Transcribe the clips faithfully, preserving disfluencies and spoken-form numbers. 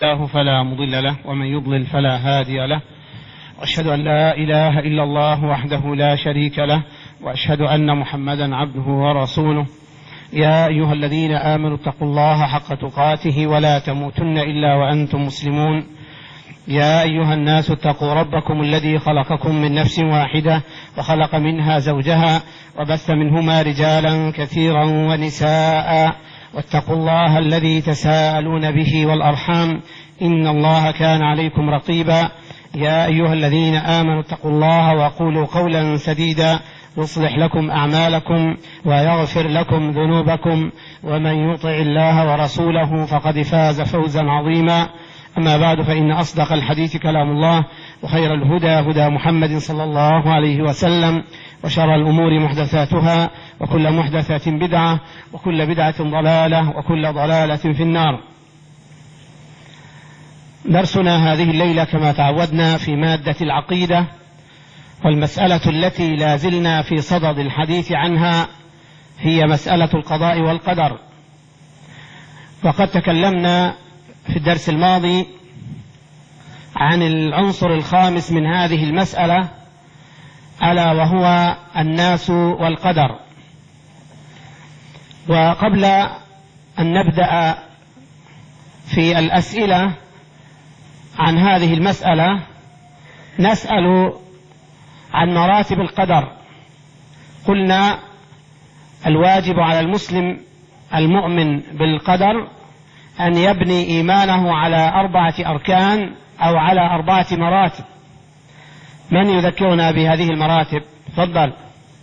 الله فلا مضل له ومن يضلل فلا هادي له، وأشهد أن لا إله إلا الله وحده لا شريك له، وأشهد أن محمدا عبده ورسوله. يا أيها الذين آمنوا اتقوا الله حق تقاته ولا تموتن إلا وأنتم مسلمون. يا أيها الناس اتقوا ربكم الذي خلقكم من نفس واحدة وخلق منها زوجها وبث منهما رجالا كثيرا ونساء، واتقوا الله الذي تساءلون به والأرحام إن الله كان عليكم رقيبا. يا أيها الذين آمنوا اتقوا الله وقولوا قولا سديدا يصلح لكم أعمالكم ويغفر لكم ذنوبكم، ومن يطع الله ورسوله فقد فاز فوزا عظيما. أما بعد، فإن أصدق الحديث كلام الله، وخير الهدى هدى محمد صلى الله عليه وسلم، وشر الأمور محدثاتها، وكل محدثة بدعة، وكل بدعة ضلالة، وكل ضلالة في النار. درسنا هذه الليلة كما تعودنا في مادة العقيدة، والمسألة التي لا زلنا في صدد الحديث عنها هي مسألة القضاء والقدر. وقد تكلمنا في الدرس الماضي عن العنصر الخامس من هذه المسألة، ألا وهو الناس والقدر. وقبل أن نبدأ في الأسئلة عن هذه المسألة نسأل عن مراتب القدر. قلنا الواجب على المسلم المؤمن بالقدر أن يبني إيمانه على أربعة أركان أو على أربعة مراتب. من يذكرنا بهذه المراتب؟ تفضل.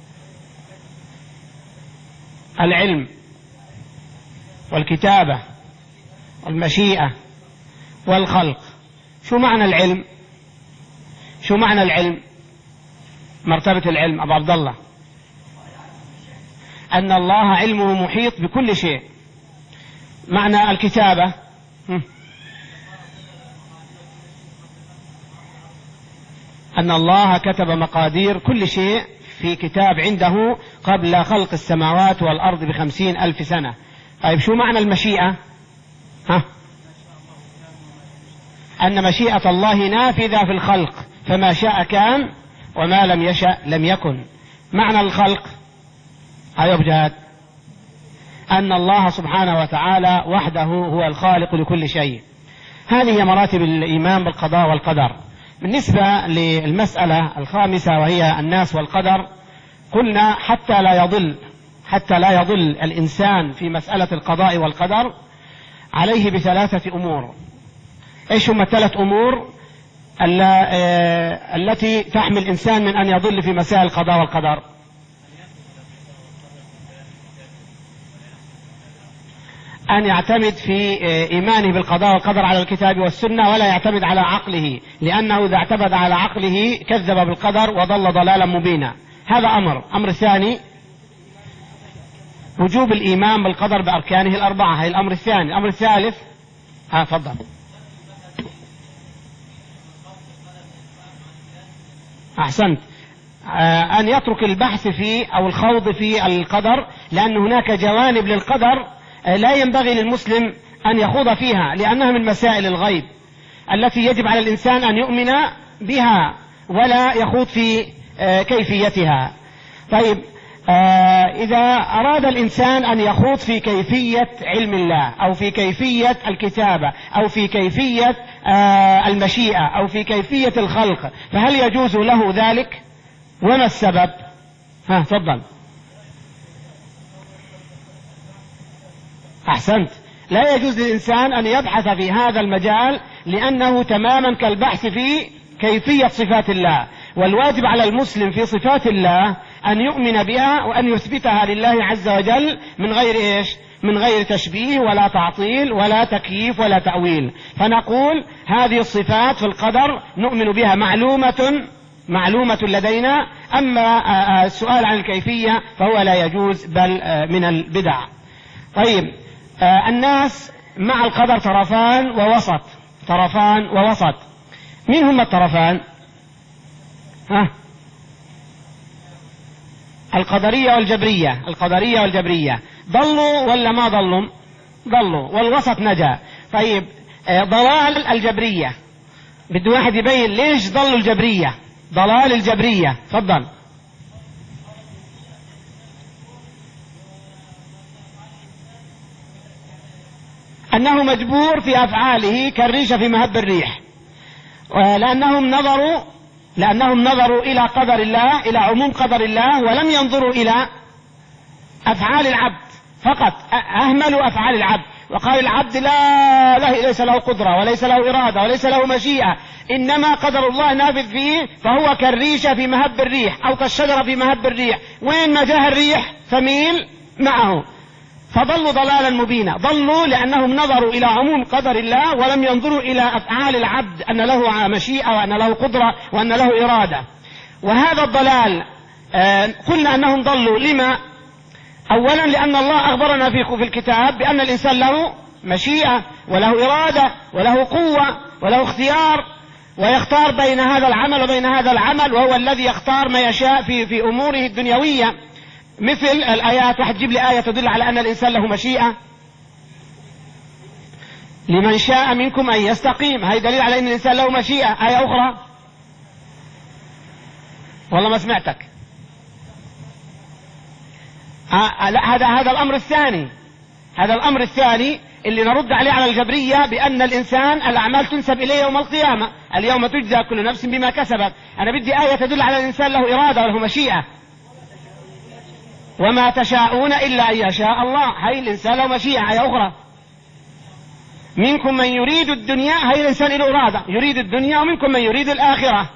العلم والكتابة والمشيئة والخلق. شو معنى العلم؟ شو معنى العلم؟ مرتبة العلم أبو عبد الله. أن الله علمه محيط بكل شيء. معنى الكتابة أن الله كتب مقادير كل شيء في كتاب عنده قبل خلق السماوات والأرض بخمسين ألف سنة. طيب شو معنى المشيئة؟ ها؟ أن مشيئة الله نافذة في الخلق، فما شاء كان وما لم يشأ لم يكن. معنى الخلق هاي بجهاد أن الله سبحانه وتعالى وحده هو الخالق لكل شيء. هذه مراتب الإيمان بالقضاء والقدر. بالنسبة للمسألة الخامسة وهي الناس والقدر، قلنا حتى لا يضل حتى لا يضل الإنسان في مسألة القضاء والقدر عليه بثلاثة أمور. إيش هم الثلاث أمور التي تحمي الإنسان من أن يضل في مسائل القضاء والقدر؟ أن يعتمد في إيمانه بالقضاء والقدر على الكتاب والسنة، ولا يعتمد على عقله، لأنه إذا اعتمد على عقله كذب بالقدر وضل ضلالا مبينا. هذا أمر. أمر ثاني وجوب الإيمان بالقدر بأركانه الأربعة، هذا الأمر الثاني. الأمر الثالث ها فضل أحسنت أن يترك البحث في أو الخوض في القدر، لأن هناك جوانب للقدر لا ينبغي للمسلم أن يخوض فيها، لأنها من مسائل الغيب التي يجب على الإنسان أن يؤمن بها ولا يخوض في كيفيتها. طيب إذا أراد الإنسان أن يخوض في كيفية علم الله أو في كيفية الكتابة أو في كيفية المشيئة أو في كيفية الخلق، فهل يجوز له ذلك؟ وما السبب؟ ها تفضل. أحسنت. لا يجوز للإنسان أن يبحث في هذا المجال، لأنه تماما كالبحث في كيفية صفات الله. والواجب على المسلم في صفات الله أن يؤمن بها وأن يثبتها لله عز وجل من غير إيش؟ من غير تشبيه ولا تعطيل ولا تكييف ولا تأويل. فنقول هذه الصفات في القدر نؤمن بها معلومة معلومة لدينا. أما السؤال عن الكيفية فهو لا يجوز، بل من البدع. طيب الناس مع القدر طرفان ووسط. طرفان ووسط. مين هم الطرفان؟ ها؟ القدرية والجبرية. القدرية والجبرية ضلوا ولا ما ضلوا؟ ضلوا، والوسط نجا. طيب ضلال الجبرية. بده واحد يبين ليش ضلوا الجبرية، ضلال الجبرية. تفضل. أنه مجبور في أفعاله كالريشة في مهب الريح، لأنهم نظروا لأنهم نظروا إلى قدر الله، إلى عموم قدر الله، ولم ينظروا إلى أفعال العبد فقط، أهملوا أفعال العبد وقال العبد لا له ليس له قدرة وليس له إرادة وليس له مشيئة، إنما قدر الله نافذ فيه، فهو كالريشة في مهب الريح أو كالشجرة في مهب الريح، وين ما جاء الريح فميل معه. فضلوا ضلالا مبينا. ضلوا لأنهم نظروا إلى عموم قدر الله ولم ينظروا إلى أفعال العبد، أن له مشيئة وأن له قدرة وأن له إرادة. وهذا الضلال آه قلنا أنهم ضلوا لما؟ أولا لأن الله أخبرنا في الكتاب بأن الإنسان له مشيئة وله إرادة وله قوة وله اختيار، ويختار بين هذا العمل وبين هذا العمل، وهو الذي يختار ما يشاء في, في أموره الدنيوية. مثل الآيات، واحد جيب لي آية تدل على أن الإنسان له مشيئة. لمن شاء منكم أن يستقيم، هذا دليل على أن الإنسان له مشيئة. آية أخرى والله ما سمعتك. آه لا، هذا هذا الأمر الثاني هذا الأمر الثاني اللي نرد عليه على الجبرية، بأن الإنسان الأعمال تنسب إليه يوم القيامة. اليوم تجزى كل نفس بما كسبت. أنا بدي آية تدل على الإنسان له إرادة وله مشيئة. وما تشاءون إلا أن يشاء الله، هاي الإنسان له مشيئة. آية أخرى منكم من يريد الدنيا، هاي الإنسان له إرادة يريد الدنيا، ومنكم من يريد الآخرة،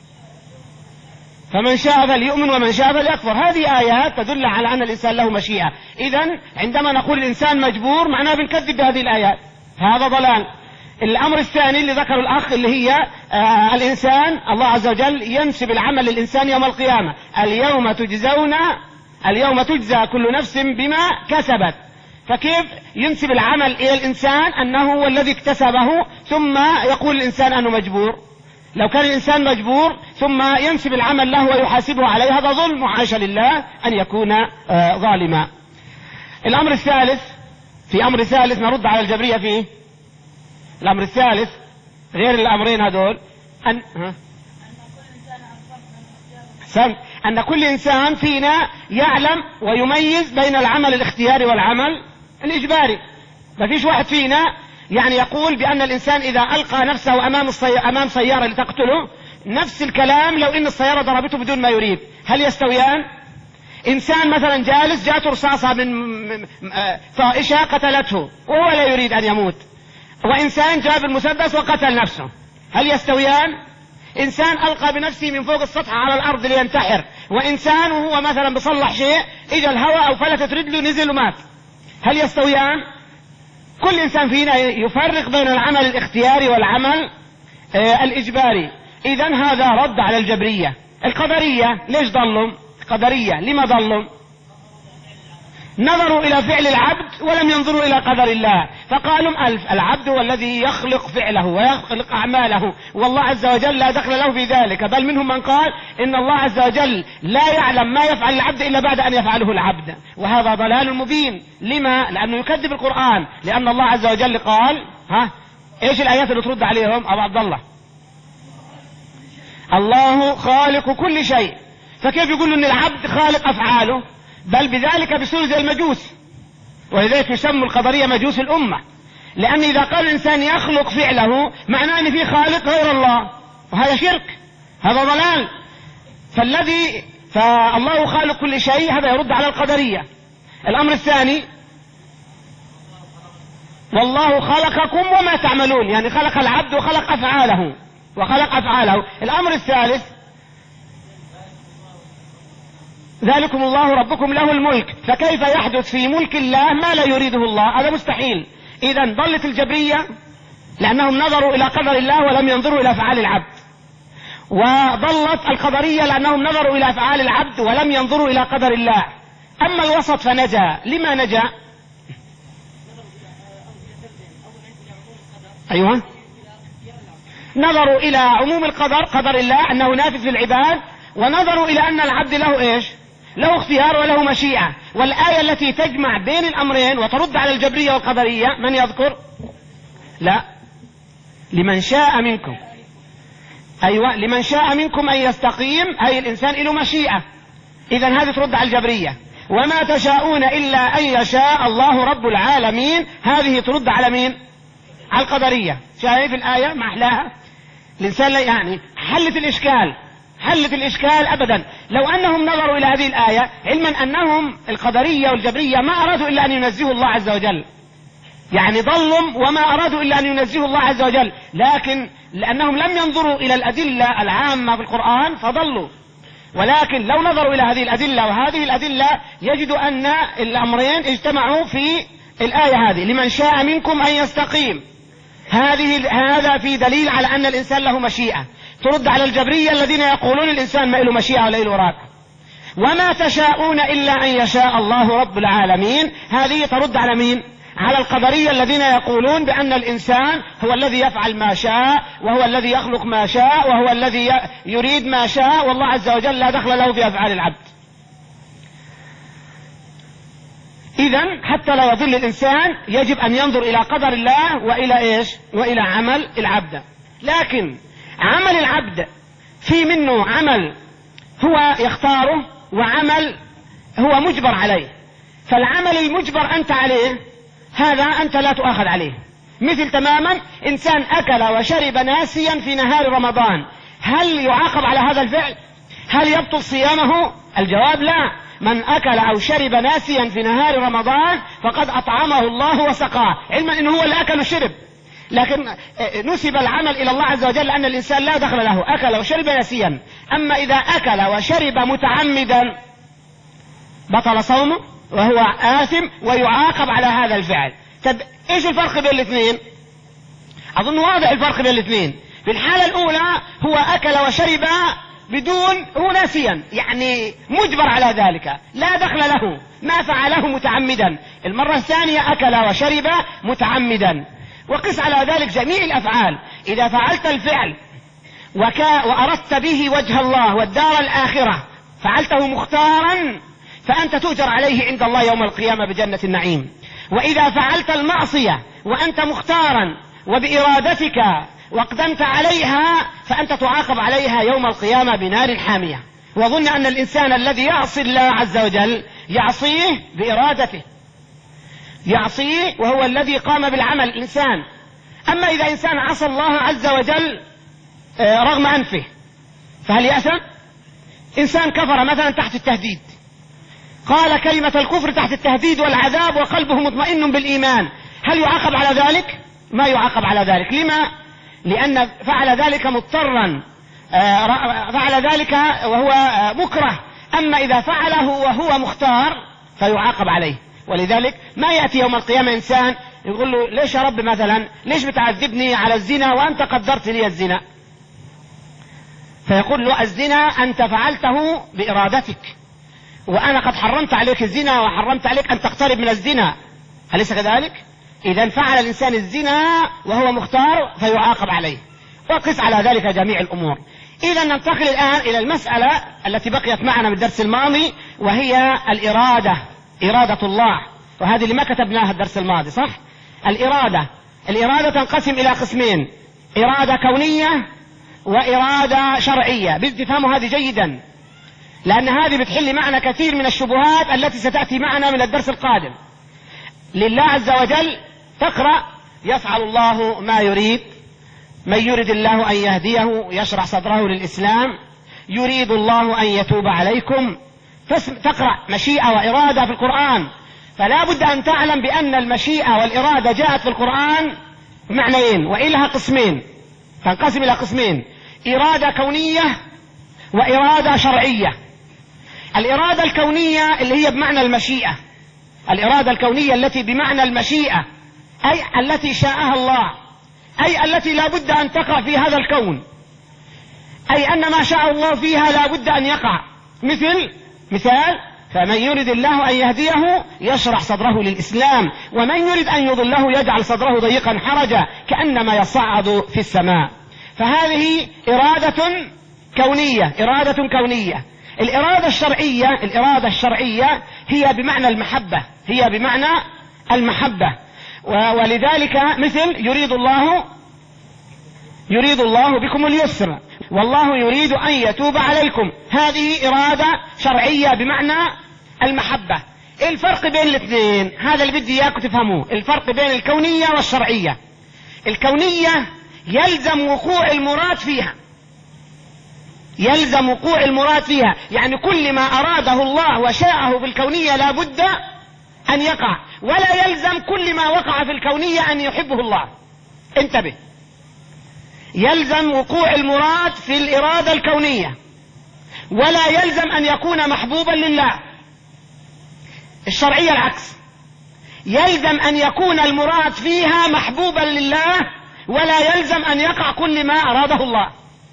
فمن شاء فليؤمن ومن شاء فليكفر. هذه آيات تدل على أن الإنسان له مشيئة. إذن عندما نقول الإنسان مجبور معناه بنكذب بهذه الآيات، هذا ضلال. الأمر الثاني اللي ذكر الأخ اللي هي آه الإنسان، الله عز وجل ينسب العمل للإنسان يوم القيامة. اليوم تجزون اليوم تجزى كل نفس بما كسبت. فكيف ينسب العمل إلى الإنسان أنه هو الذي اكتسبه ثم يقول الإنسان أنه مجبور؟ لو كان الإنسان مجبور ثم ينسب العمل له ويحاسبه عليه، هذا ظلم، وحاشا لله أن يكون آه ظالما. الأمر الثالث، في أمر ثالث نرد على الجبرية فيه. الأمر الثالث غير الأمرين هذول، أن ها؟ أن كل إنسان فينا يعلم ويميز بين العمل الاختياري والعمل الإجباري. ما فيش واحد فينا يعني يقول بأن الإنسان إذا ألقى نفسه أمام, الصي... أمام سيارة لتقتله، نفس الكلام لو إن السيارة ضربته بدون ما يريد، هل يستويان؟ إنسان مثلا جالس جاءته رصاصة من طائشة قتلته وهو لا يريد أن يموت، وإنسان جاب المسدس وقتل نفسه، هل يستويان؟ إنسان ألقى بنفسه من فوق السطح على الأرض لينتحر، وإنسان وهو مثلا بصلح شيء إجا الهواء أو فلتت رجله نزل ومات، هل يستويان؟ كل إنسان فينا يفرق بين العمل الاختياري والعمل آه الإجباري. إذن هذا رد على الجبرية. القدرية ليش ضلوا؟ القدرية لما ضلوا؟ نظروا إلى فعل العبد ولم ينظروا إلى قدر الله، فقالوا ألف العبد هو الذي يخلق فعله ويخلق أعماله، والله عز وجل لا دخل له في ذلك. بل منهم من قال إن الله عز وجل لا يعلم ما يفعل العبد إلا بعد أن يفعله العبد، وهذا ضلال مبين. لما؟ لأنه يكذب القرآن، لأن الله عز وجل قال ها إيش الآيات اللي ترد عليهم أبو عبد الله؟ الله خالق كل شيء، فكيف يقولوا أن العبد خالق أفعاله؟ بل بذلك بصورة زي المجوس، ولذلك يسموا القدرية مجوس الأمة، لأن إذا قال الإنسان يخلق فعله معناه أن في خالق غير الله، وهذا شرك، هذا ضلال. فالذي فالله خالق كل شيء هذا يرد على القدرية. الأمر الثاني والله خلقكم وما تعملون، يعني خلق العبد وخلق أفعاله وخلق أفعاله. الأمر الثالث ذلكم الله ربكم له الملك، فكيف يحدث في ملك الله ما لا يريده الله؟ هذا مستحيل. إذن ضلت الجبرية لأنهم نظروا إلى قدر الله ولم ينظروا إلى أفعال العبد، وضلت القدرية لأنهم نظروا إلى أفعال العبد ولم ينظروا إلى قدر الله. أما الوسط فنجا. لما نجا؟ أيوة، نظروا إلى عموم القدر، قدر الله أنه نافذ للعباد، ونظروا إلى أن العبد له إيش؟ له اختيار وله مشيئة. والآية التي تجمع بين الأمرين وترد على الجبرية والقدرية من يذكر؟ لا لمن شاء منكم، أيوة لمن شاء منكم أن يستقيم، أي الإنسان له مشيئة. إذن هذه ترد على الجبرية. وما تشاءون إلا أن يشاء الله رب العالمين، هذه ترد على مين؟ على القدرية. شايف الآية ما أحلاها؟ الإنسان يعني حلت الإشكال، حلت الإشكال أبدا. لو أنهم نظروا إلى هذه الآية علما أنهم القدرية والجبرية ما أرادوا إلا أن ينزهوا الله عز وجل، يعني ضلوا وما أرادوا إلا أن ينزهوا الله عز وجل، لكن لأنهم لم ينظروا إلى الأدلة العامة في القرآن فضلوا. ولكن لو نظروا إلى هذه الأدلة وهذه الأدلة يجدوا أن الأمرين اجتمعوا في الآية هذه، لمن شاء منكم أن يستقيم. هذه هذا في دليل على أن الإنسان له مشيئة، ترد على الجبرية الذين يقولون الإنسان ما له مشيئة ولا له إرادة. وما تشاءون إلا أن يشاء الله رب العالمين، هذه ترد على مين؟ على القدرية الذين يقولون بأن الإنسان هو الذي يفعل ما شاء، وهو الذي يخلق ما شاء، وهو الذي يريد ما شاء، والله عز وجل لا دخل له في أفعال العبد. إذن حتى لا يضل الإنسان يجب أن ينظر إلى قدر الله وإلى إيش؟ وإلى عمل العبد. لكن عمل العبد في منه عمل هو يختاره وعمل هو مجبر عليه. فالعمل المجبر أنت عليه هذا أنت لا تؤاخذ عليه. مثل تماما إنسان أكل وشرب ناسيا في نهار رمضان، هل يعاقب على هذا الفعل؟ هل يبطل صيامه؟ الجواب لا. من أكل أو شرب ناسيا في نهار رمضان فقد أطعمه الله وسقاه، علما أنه هو اللي أكل وشرب، لكن نسب العمل إلى الله عز وجل لأن الإنسان لا دخل له، أكل وشرب ناسيا. أما إذا أكل وشرب متعمدا بطل صومه وهو آثم ويعاقب على هذا الفعل. طب إيش الفرق بين الاثنين؟ أظن واضح الفرق بين الاثنين. في الحالة الأولى هو أكل وشرب بدون هو ناسيا، يعني مجبر على ذلك، لا دخل له، ما فعله متعمدا. المرة الثانية أكل وشرب متعمدا. وقس على ذلك جميع الأفعال، إذا فعلت الفعل وكا وأردت به وجه الله والدار الآخرة، فعلته مختارا فأنت تؤجر عليه عند الله يوم القيامة بجنة النعيم. وإذا فعلت المعصية وأنت مختارا وبإرادتك واقدمت عليها فأنت تعاقب عليها يوم القيامة بنار حامية. وظن أن الإنسان الذي يعصي الله عز وجل يعصيه بإرادته، يعصيه وهو الذي قام بالعمل الإنسان. أما إذا إنسان عصى الله عز وجل رغم أنفه فهل يأثم؟ إنسان كفر مثلا تحت التهديد، قال كلمة الكفر تحت التهديد والعذاب وقلبه مطمئن بالإيمان، هل يعاقب على ذلك؟ ما يعاقب على ذلك. لما؟ لأن فعل ذلك مضطرا، فعل ذلك وهو مكره. أما إذا فعله وهو مختار فيعاقب عليه. ولذلك ما يأتي يوم القيامة إنسان يقول له ليش يا رب مثلا ليش بتعذبني على الزنا وأنت قدرت لي الزنا؟ فيقول له الزنا أنت فعلته بإرادتك، وأنا قد حرمت عليك الزنا وحرمت عليك أن تقترب من الزنا، أليس كذلك؟ إذا فعل الإنسان الزنا وهو مختار فيعاقب عليه. وقس على ذلك جميع الأمور. إذا ننتقل الآن إلى المسألة التي بقيت معنا من الدرس الماضي، وهي الإرادة، إرادة الله، وهذه اللي ما كتبناها الدرس الماضي صح؟ الإرادة الإرادة تنقسم إلى قسمين، إرادة كونية وإرادة شرعية. بتفهموا هذه جيدا، لأن هذه بتحل معنا كثير من الشبهات التي ستأتي معنا من الدرس القادم. لله عز وجل تقرأ يفعل الله ما يريد، من يريد الله أن يهديه يشرح صدره للإسلام، يريد الله أن يتوب عليكم. تقرأ مشيئة وإرادة في القرآن، فلا بد أن تعلم بأن المشيئة والإرادة جاءت في القرآن معنيين وإلها قسمين، تنقسم إلى قسمين، إرادة كونية وإرادة شرعية. الإرادة الكونية اللي هي بمعنى المشيئة، الإرادة الكونية التي بمعنى المشيئة، أي التي شاءها الله، أي التي لا بد أن تقع في هذا الكون، أي أن ما شاء الله فيها لا بد أن يقع. مثل مثال فمن يريد الله أن يهديه يشرح صدره للإسلام، ومن يريد أن يضله يجعل صدره ضيقا حرجا كأنما يصعد في السماء. فهذه إرادة كونية، إرادة كونية. الإرادة الشرعية، الإرادة الشرعية هي بمعنى المحبة، هي بمعنى المحبة. ولذلك مثل يريد الله يريد الله بكم اليسر والله يريد أن يتوب عليكم. هذه إرادة شرعية بمعنى المحبة. إيه الفرق بين الاثنين؟ هذا اللي بدي إياكم تفهموه، الفرق بين الكونية والشرعية. الكونية يلزم وقوع المراد فيها، يلزم وقوع المراد فيها، يعني كل ما أراده الله وشاءه في الكونية لا بد أن يقع، ولا يلزم كل ما وقع في الكونية أن يحبه الله. انتبه، يلزم وقوع المراد في الإرادة الكونية ولا يلزم أن يكون محبوبا لله. الشرعية العكس، يلزم أن يكون المراد فيها محبوبا لله ولا يلزم أن يقع كل ما أراده الله.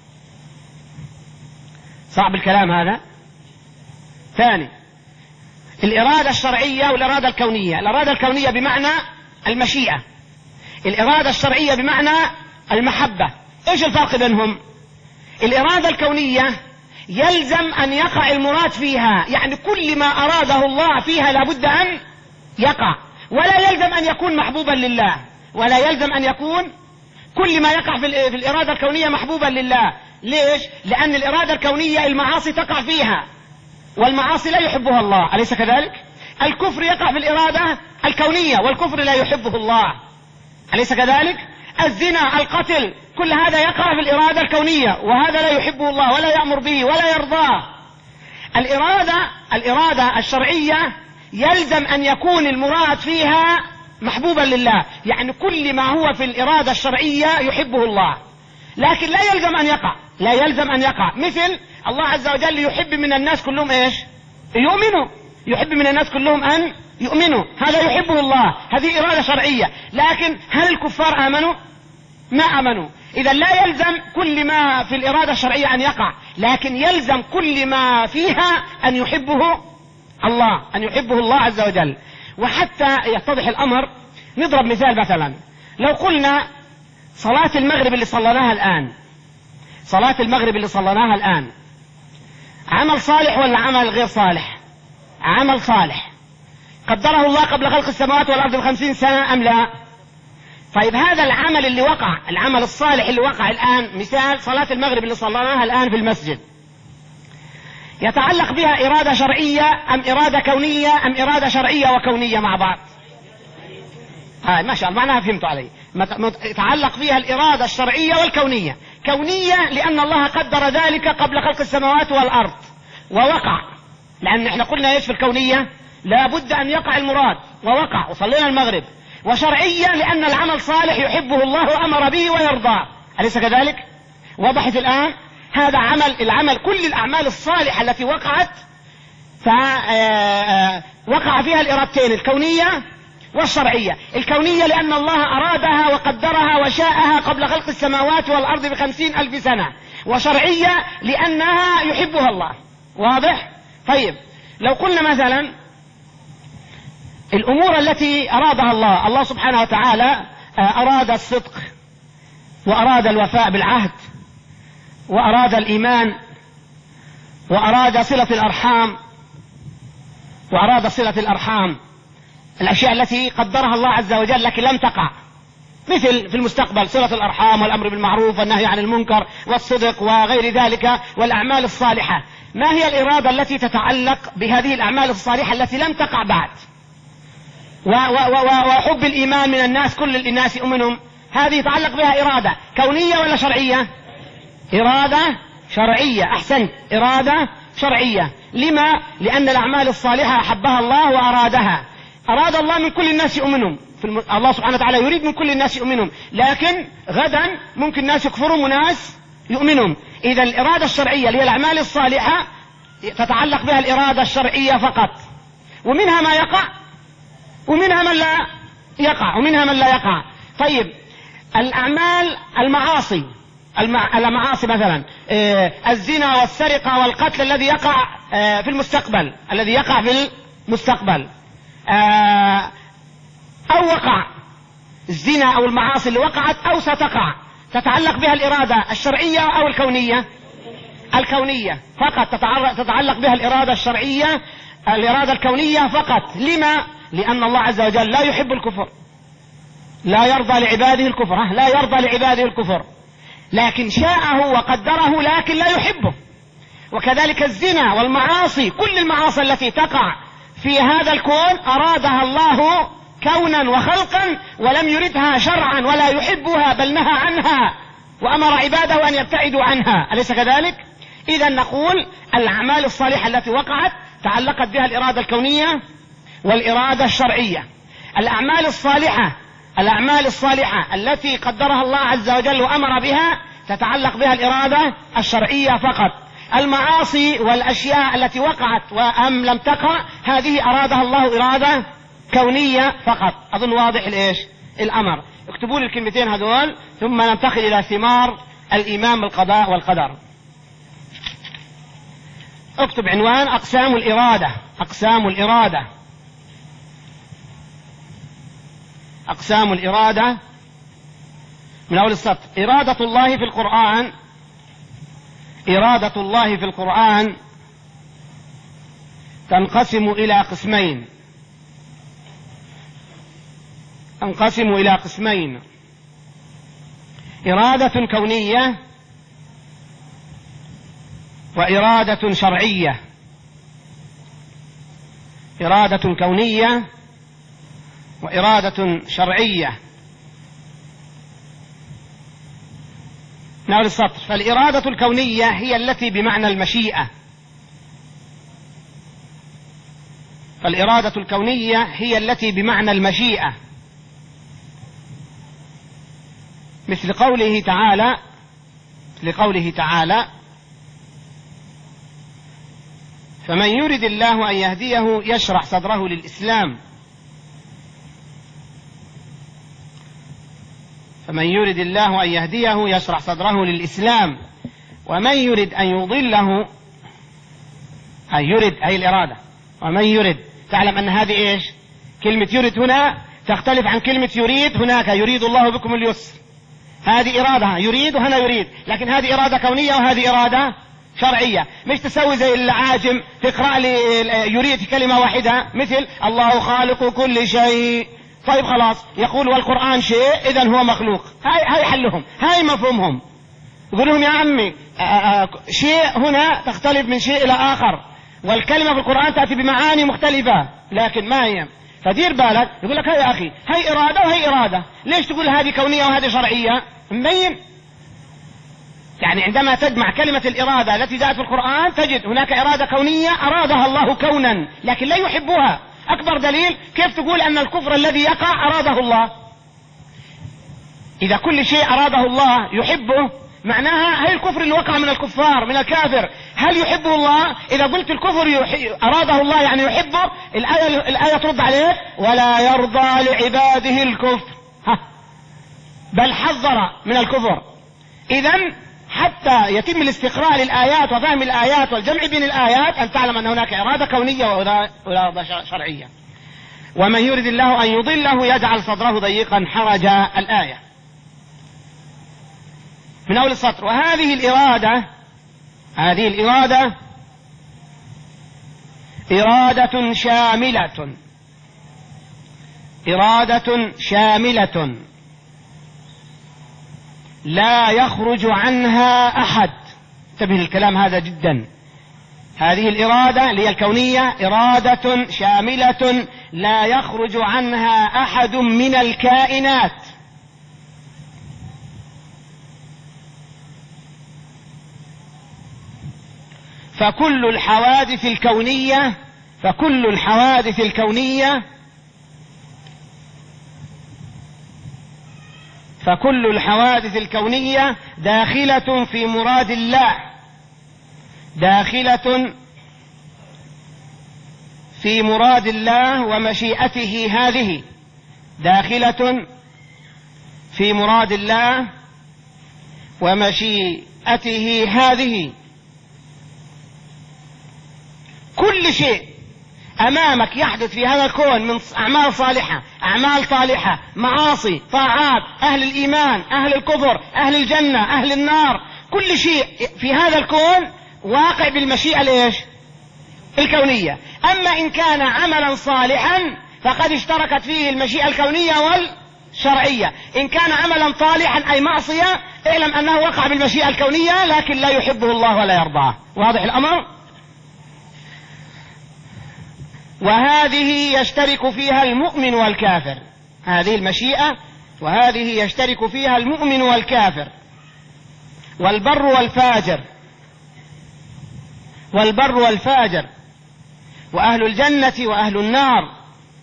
صعب الكلام هذا. ثاني، الإرادة الشرعية والإرادة الكونية. الإرادة الكونية بمعنى المشيئة، الإرادة الشرعية بمعنى المحبة. إيش الفرق بينهم؟ الإرادة الكونية يلزم أن يقع المراد فيها، يعني كل ما أراده الله فيها لابد أن يقع، ولا يلزم أن يكون محبوبا لله، ولا يلزم أن يكون كل ما يقع في الإرادة الكونية محبوبا لله. ليش؟ لأن الإرادة الكونية المعاصي تقع فيها، والمعاصي لا يحبها الله، أليس كذلك؟ الكفر يقع في الإرادة الكونية والكفر لا يحبه الله، أليس كذلك؟ الزنا، القتل، كل هذا يقع في الإرادة الكونية، وهذا لا يحبه الله ولا يأمر به ولا يرضاه. الإرادة الإرادة الشرعية يلزم أن يكون المراد فيها محبوبا لله، يعني كل ما هو في الإرادة الشرعية يحبه الله، لكن لا يلزم أن يقع، لا يلزم أن يقع. مثل الله عز وجل يحب من الناس كلهم إيش؟ يؤمنوا، يحب من الناس كلهم أن يؤمنوا، هذا يحبه الله، هذه إرادة شرعية. لكن هل الكفار آمنوا؟ ما آمنوا. إذا لا يلزم كل ما في الإرادة الشرعية أن يقع، لكن يلزم كل ما فيها أن يحبه الله، أن يحبه الله عز وجل. وحتى يتضح الأمر نضرب مثال. مثلا لو قلنا صلاة المغرب اللي صلناها الآن، صلاة المغرب اللي صلناها الآن عمل صالح ولا عمل غير صالح؟ عمل صالح، قدره الله قبل خلق السماوات والأرض بخمسين سنة أم لا؟ طيب هذا العمل اللي وقع، العمل الصالح اللي وقع الآن، مثال صلاة المغرب اللي صلناها الآن في المسجد، يتعلق بها إرادة شرعية أم إرادة كونية أم إرادة شرعية وكونية مع بعض؟ هاي ما شاء الله معناها فهمتوا علي. يتعلق فيها الإرادة الشرعية والكونية. كونية لأن الله قدر ذلك قبل خلق السماوات والأرض ووقع، لأن احنا قلنا ايش في الكونية؟ لا بد أن يقع المراد ووقع وصلينا المغرب. وشرعية لأن العمل صالح يحبه الله وأمر به ويرضاه، أليس كذلك؟ وضحت الآن؟ هذا عمل، العمل كل الأعمال الصالحة التي وقعت فوقع فيها الإرادتين الكونية والشرعية. الكونية لأن الله أرادها وقدرها وشاءها قبل خلق السماوات والأرض بخمسين ألف سنة. وشرعية لأنها يحبها الله. واضح؟ طيب لو قلنا مثلا الأمور التي أرادها الله، الله سبحانه وتعالى أراد الصدق وأراد الوفاء بالعهد وأراد الإيمان وأراد صلة الأرحام وأراد صلة الأرحام، الأشياء التي قدرها الله عز وجل لكن لم تقع، مثل في المستقبل صلة الأرحام والأمر بالمعروف والنهي عن المنكر والصدق وغير ذلك والأعمال الصالحة. ما هي الإرادة التي تتعلق بهذه الأعمال الصالحة التي لم تقع بعد؟ وحب الإيمان من الناس، كل الناس يؤمنون، هذه يتعلق بها إرادة كونية ولا شرعية؟ إرادة شرعية. أحسنت، إرادة شرعية. لما؟ لأن الأعمال الصالحة أحبها الله وأرادها. أراد الله من كل الناس يؤمنون، الله سبحانه وتعالى يريد من كل الناس يؤمنون، لكن غدا ممكن الناس يكفرون وناس يؤمنون. إذا الإرادة الشرعية اللي هي الأعمال الصالحة تتعلق بها الإرادة الشرعية فقط، ومنها ما يقع ومنها من لا يقع ومنها من لا يقع. طيب الأعمال المعاصي، المعاصي مثلا الزنا والسرقة والقتل الذي يقع في المستقبل، الذي يقع في المستقبل أو وقع، الزنا أو المعاصي اللي وقعت أو ستقع، تتعلق بها الإرادة الشرعية أو الكونية؟ الكونية فقط تتعلق بها الإرادة الشرعية، الإرادة الكونية فقط. لما؟ لأن الله عز وجل لا يحب الكفر، لا يرضى لعباده الكفر، لا يرضى لعباده الكفر. لكن شاءه وقدره لكن لا يحبه. وكذلك الزنا والمعاصي، كل المعاصي التي تقع في هذا الكون أرادها الله كونا وخلقا ولم يردها شرعا ولا يحبها، بل نهى عنها وأمر عباده أن يبتعدوا عنها، أليس كذلك؟ إذا نقول الأعمال الصالحة التي وقعت تعلقت بها الإرادة الكونية والإرادة الشرعية. الأعمال الصالحة الأعمال الصالحة التي قدرها الله عز وجل وأمر بها تتعلق بها الإرادة الشرعية فقط. المعاصي والأشياء التي وقعت وأم لم تقع هذه أرادها الله إرادة كونية فقط. أظن واضح الإيش الأمر. اكتبوا لي الكلمتين هذول ثم ننتقل إلى ثمار الإيمان بالقضاء والقدر. اكتب عنوان أقسام الإرادة. أقسام الإرادة أقسام الإرادة من أول السطر. إرادة الله في القرآن إرادة الله في القرآن تنقسم إلى قسمين تنقسم إلى قسمين إرادة كونية وإرادة شرعية. إرادة كونية وإرادة شرعية. نقول السطر. فالإرادة الكونية هي التي بمعنى المشيئة. فالإرادة الكونية هي التي بمعنى المشيئة، مثل قوله تعالى لقوله تعالى فمن يرد الله أن يهديه يشرح صدره للإسلام. فمن يرد الله أن يهديه يشرح صدره للإسلام ومن يرد أن يضله أن يرد أي الإرادة. ومن يرد تعلم أن هذه إيش كلمة يرد هنا تختلف عن كلمة يريد هناك. يريد الله بكم اليسر، هذه إرادة يريد وهنا يريد، لكن هذه إرادة كونية وهذه إرادة شرعية. مش تسوي زي العاجم تقرأ لي يريد كلمة واحدة مثل الله خالق كل شيء. طيب خلاص يقول والقرآن شيء إذن هو مخلوق. هاي هاي حلهم، هاي مفهومهم. يقول لهم يا عمي آآ آآ شيء هنا تختلف من شيء إلى آخر، والكلمة في القرآن تأتي بمعاني مختلفة لكن ما هي. فدير بالك. يقول لك هاي يا أخي هاي إرادة وهي إرادة، ليش تقول هذه كونية وهذه شرعية؟ مبين. يعني عندما تجمع كلمة الإرادة التي جاءت في القرآن تجد هناك إرادة كونية أرادها الله كونا لكن لا يحبها. أكبر دليل كيف تقول أن الكفر الذي يقع أراده الله؟ إذا كل شيء أراده الله يحبه معناها هي الكفر اللي وقع من الكفار من الكافر هل يحبه الله؟ إذا قلت الكفر أراده الله يعني يحبه، الآية, الآية ترد عليه ولا يرضى لعباده الكفر، بل حذر من الكفر. إذن حتى يتم الاستقراء للآيات وفهم الآيات والجمع بين الآيات أن تعلم أن هناك إرادة كونية وإرادة شرعية. ومن يرد الله أن يضله يجعل صدره ضيقا حرجا، الآية من أول السطر. وهذه الإرادة هذه الإرادة إرادة شاملة إرادة شاملة لا يخرج عنها أحد. انتبه الكلام هذا جدا. هذه الإرادة اللي هي الكونية إرادة شاملة لا يخرج عنها أحد من الكائنات. فكل الحوادث الكونية فكل الحوادث الكونية فكل الحوادث الكونية داخلة في مراد الله داخلة في مراد الله ومشيئته هذه داخلة في مراد الله ومشيئته هذه. كل شيء أمامك يحدث في هذا الكون من أعمال صالحة أعمال صالحة معاصي طاعات، أهل الإيمان أهل الكفر أهل الجنة أهل النار، كل شيء في هذا الكون واقع بالمشيئة ليش الكونية. أما إن كان عملا صالحا فقد اشتركت فيه المشيئة الكونية والشرعية. إن كان عملا طالحا أي معصية اعلم أنه وقع بالمشيئة الكونية لكن لا يحبه الله ولا يرضاه. واضح الأمر؟ وهذه يشترك فيها المؤمن والكافر، هذه المشيئة وهذه يشترك فيها المؤمن والكافر والبر والفاجر والبر والفاجر وأهل الجنة وأهل النار.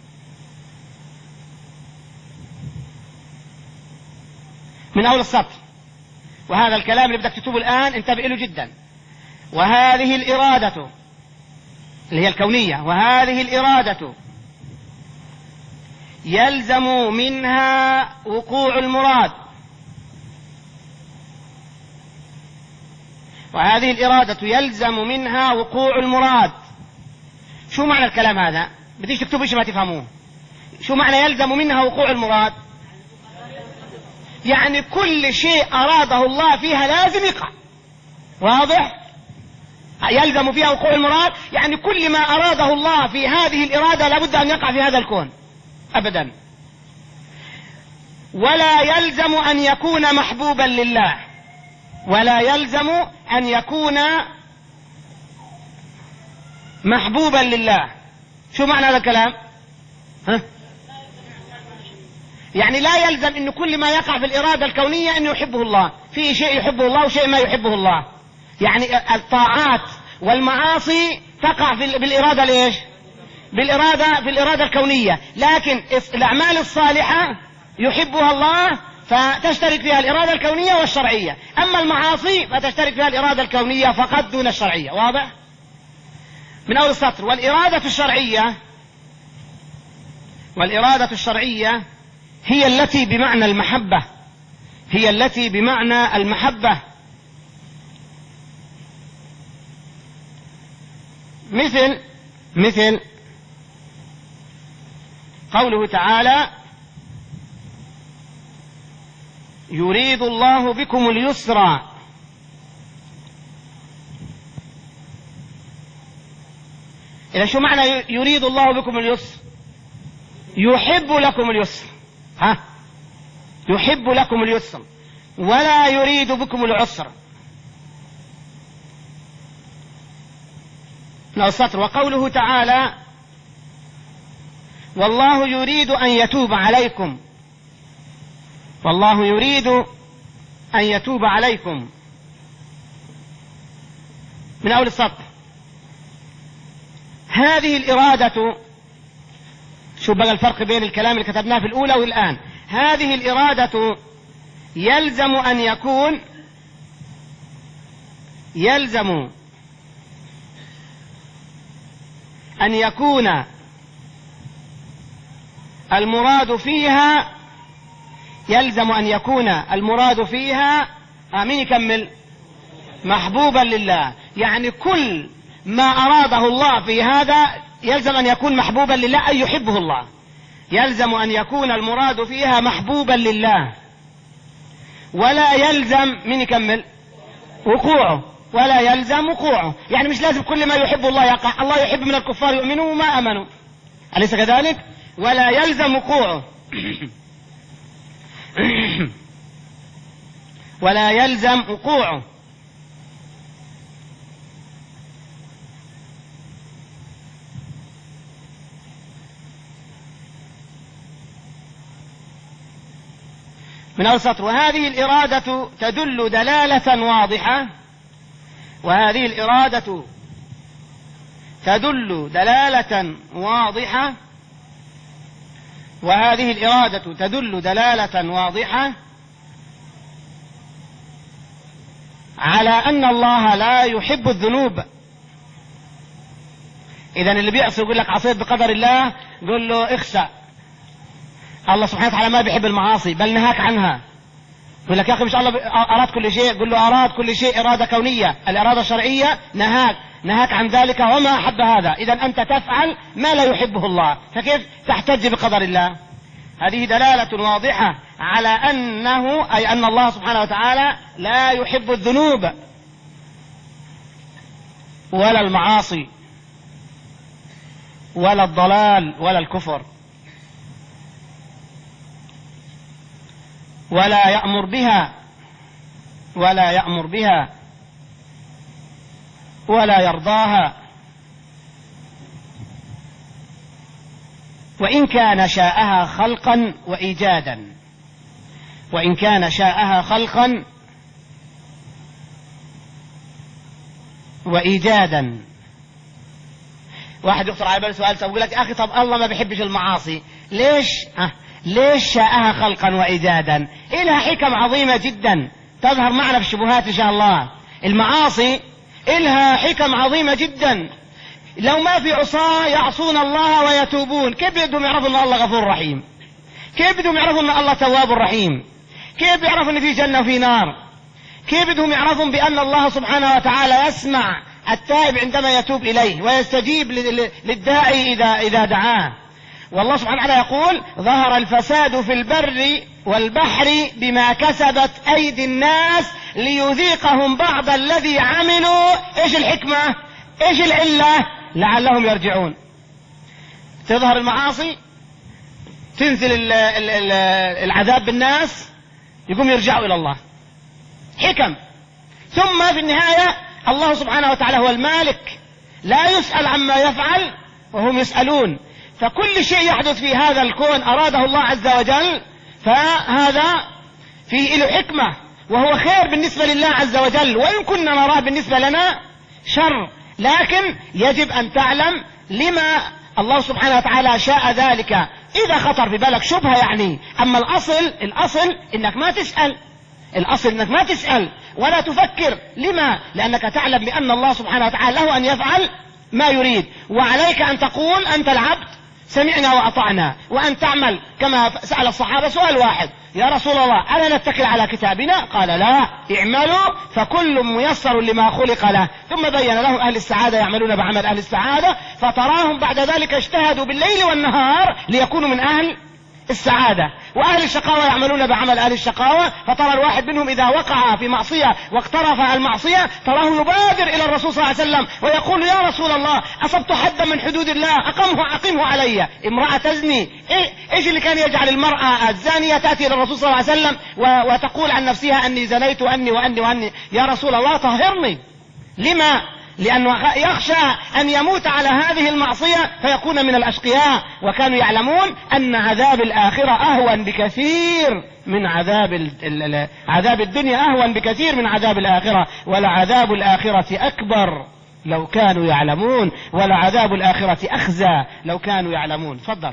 من أول السطر، وهذا الكلام اللي بدك تكتبه الآن انتبه له جدا. وهذه الإرادة اللي هي الكونية، وهذه الإرادة يلزم منها وقوع المراد، وهذه الإرادة يلزم منها وقوع المراد. شو معنى الكلام هذا؟ بديش تكتبوا إيش ما تفهموه. شو معنى يلزم منها وقوع المراد؟ يعني كل شيء أراده الله فيها لازم يقع. واضح؟ يلزم فيها وقوع المراد، يعني كل ما أراده الله في هذه الإرادة لابد أن يقع في هذا الكون أبدا. ولا يلزم أن يكون محبوبا لله، ولا يلزم أن يكون محبوبا لله. شو معنى هذا الكلام؟ ها؟ يعني لا يلزم أن كل ما يقع في الإرادة الكونية أنه يحبه الله، في شيء يحبه الله وشيء ما يحبه الله. يعني الطاعات والمعاصي تقع في بالإرادة ليش؟ بالإرادة في الإرادة الكونية، لكن الأعمال الصالحة يحبها الله فتشترك فيها الإرادة الكونية والشرعية، أما المعاصي فتشترك فيها الإرادة الكونية فقط دون الشرعية. واضح؟ من أول السطر. والإرادة الشرعية والإرادة الشرعية هي التي بمعنى المحبة، هي التي بمعنى المحبة، مثل مثل قوله تعالى: يريد الله بكم اليسر. إذا شو معنى يريد الله بكم اليسر؟ يحب لكم اليسر، ها؟ يحب لكم اليسر ولا يريد بكم العسر. السطر. وقوله تعالى: والله يريد أن يتوب عليكم، والله يريد أن يتوب عليكم. من أول السطر. هذه الإرادة، شو بقى الفرق بين الكلام اللي كتبناه في الأولى والآن؟ هذه الإرادة يلزم أن يكون يلزم أن يكون المراد فيها يلزم أن يكون المراد فيها آمين يكمل محبوبا لله. يعني كل ما أراده الله في هذا يلزم أن يكون محبوبا لله، أي يحبه الله. يلزم أن يكون المراد فيها محبوبا لله، ولا يلزم من يكمل وقوعه، ولا يلزم وقوعه. يعني مش لازم كل ما يحب الله يقع. الله يحب من الكفار يؤمنوا وما أمنوا، أليس كذلك؟ ولا يلزم وقوعه ولا يلزم وقوعه. من أول سطر. وهذه الإرادة تدل دلالة واضحة وهذه الإرادة تدل دلالة واضحة وهذه الإرادة تدل دلالة واضحة على أن الله لا يحب الذنوب. إذن اللي بيعصي يقول لك عصيت بقدر الله، قل له اخشى، الله سبحانه وتعالى ما بيحب المعاصي بل نهاك عنها. يقول لك يا أخي مش الله أراد كل شيء؟ قل له أراد كل شيء إرادة كونية، الإرادة الشرعية نهاك نهاك عن ذلك وما أحب هذا. إذن أنت تفعل ما لا يحبه الله، فكيف تحتج بقدر الله؟ هذه دلالة واضحة على أنه أي أن الله سبحانه وتعالى لا يحب الذنوب ولا المعاصي ولا الضلال ولا الكفر، ولا يأمر بها ولا يأمر بها ولا يرضاها، وإن كان شاءها خلقا وإيجادا وإن كان شاءها خلقا وإيجادا. واحد يخطر على باله سؤال، يقول لك أخي طب الله ما بيحبش المعاصي، ليش أه ليش شاءها خلقا وإيجادا؟ إلها حكم عظيمة جدا تظهر معنا في الشبهات إن شاء الله. المعاصي إلها حكم عظيمة جدا. لو ما في عصاة يعصون الله ويتوبون، كيف بدهم يعرفوا أن الله غفور رحيم؟ كيف بدهم يعرفوا أن الله تواب رحيم؟ كيف يعرفوا أن في جنة وفي نار؟ كيف بدهم يعرفوا بأن الله سبحانه وتعالى يسمع التائب عندما يتوب إليه ويستجيب للداعي إذا, إذا دعاه؟ والله سبحانه وتعالى يقول: ظهر الفساد في البر والبحر بما كسبت أيدي الناس ليذيقهم بعض الذي عملوا. إيش الحكمة؟ إيش العلة؟ لعلهم يرجعون. تظهر المعاصي، تنزل ال ال ال العذاب بالناس، يقوم يرجعوا إلى الله. حكم. ثم في النهاية الله سبحانه وتعالى هو المالك، لا يسأل عما يفعل وهم يسألون. فكل شيء يحدث في هذا الكون أراده الله عز وجل، فهذا فيه له حكمة وهو خير بالنسبة لله عز وجل، وإن كنا نراه بالنسبة لنا شر، لكن يجب أن تعلم لما الله سبحانه وتعالى شاء ذلك. إذا خطر في بالك شبهة يعني، أما الأصل الأصل إنك ما تسأل، الأصل إنك ما تسأل ولا تفكر. لما؟ لأنك تعلم بأن الله سبحانه وتعالى له أن يفعل ما يريد، وعليك أن تقول أنت العبد سمعنا وأطعنا، وأن تعمل كما سأل الصحابة سؤال واحد: يا رسول الله ألا نتكل على كتابنا؟ قال: لا، اعملوا فكل ميسر لما خلق له. ثم بين له أهل السعادة يعملون بعمل أهل السعادة، فتراهم بعد ذلك اجتهدوا بالليل والنهار ليكونوا من أهل السعادة. وأهل الشقاوة يعملون بعمل أهل الشقاوة، فترى الواحد منهم إذا وقع في معصية واقترف المعصية تراه يبادر إلى الرسول صلى الله عليه وسلم ويقول: يا رسول الله أصبت حدا من حدود الله أقمه أقمه علي. امرأة تزني، إيش اللي كان يجعل المرأة الزانية تأتي إلى الرسول صلى الله عليه وسلم وتقول عن نفسها أني زنيت وأني وأني وأني يا رسول الله طهرني؟ لما؟ لأنه يخشى أن يموت على هذه المعصية فيكون من الأشقياء، وكانوا يعلمون أن عذاب الآخرة أهون بكثير من عذاب عذاب الدنيا، أهون بكثير من عذاب الآخرة، ولعذاب الآخرة أكبر لو كانوا يعلمون، ولعذاب الآخرة أخزى لو كانوا يعلمون. تفضل.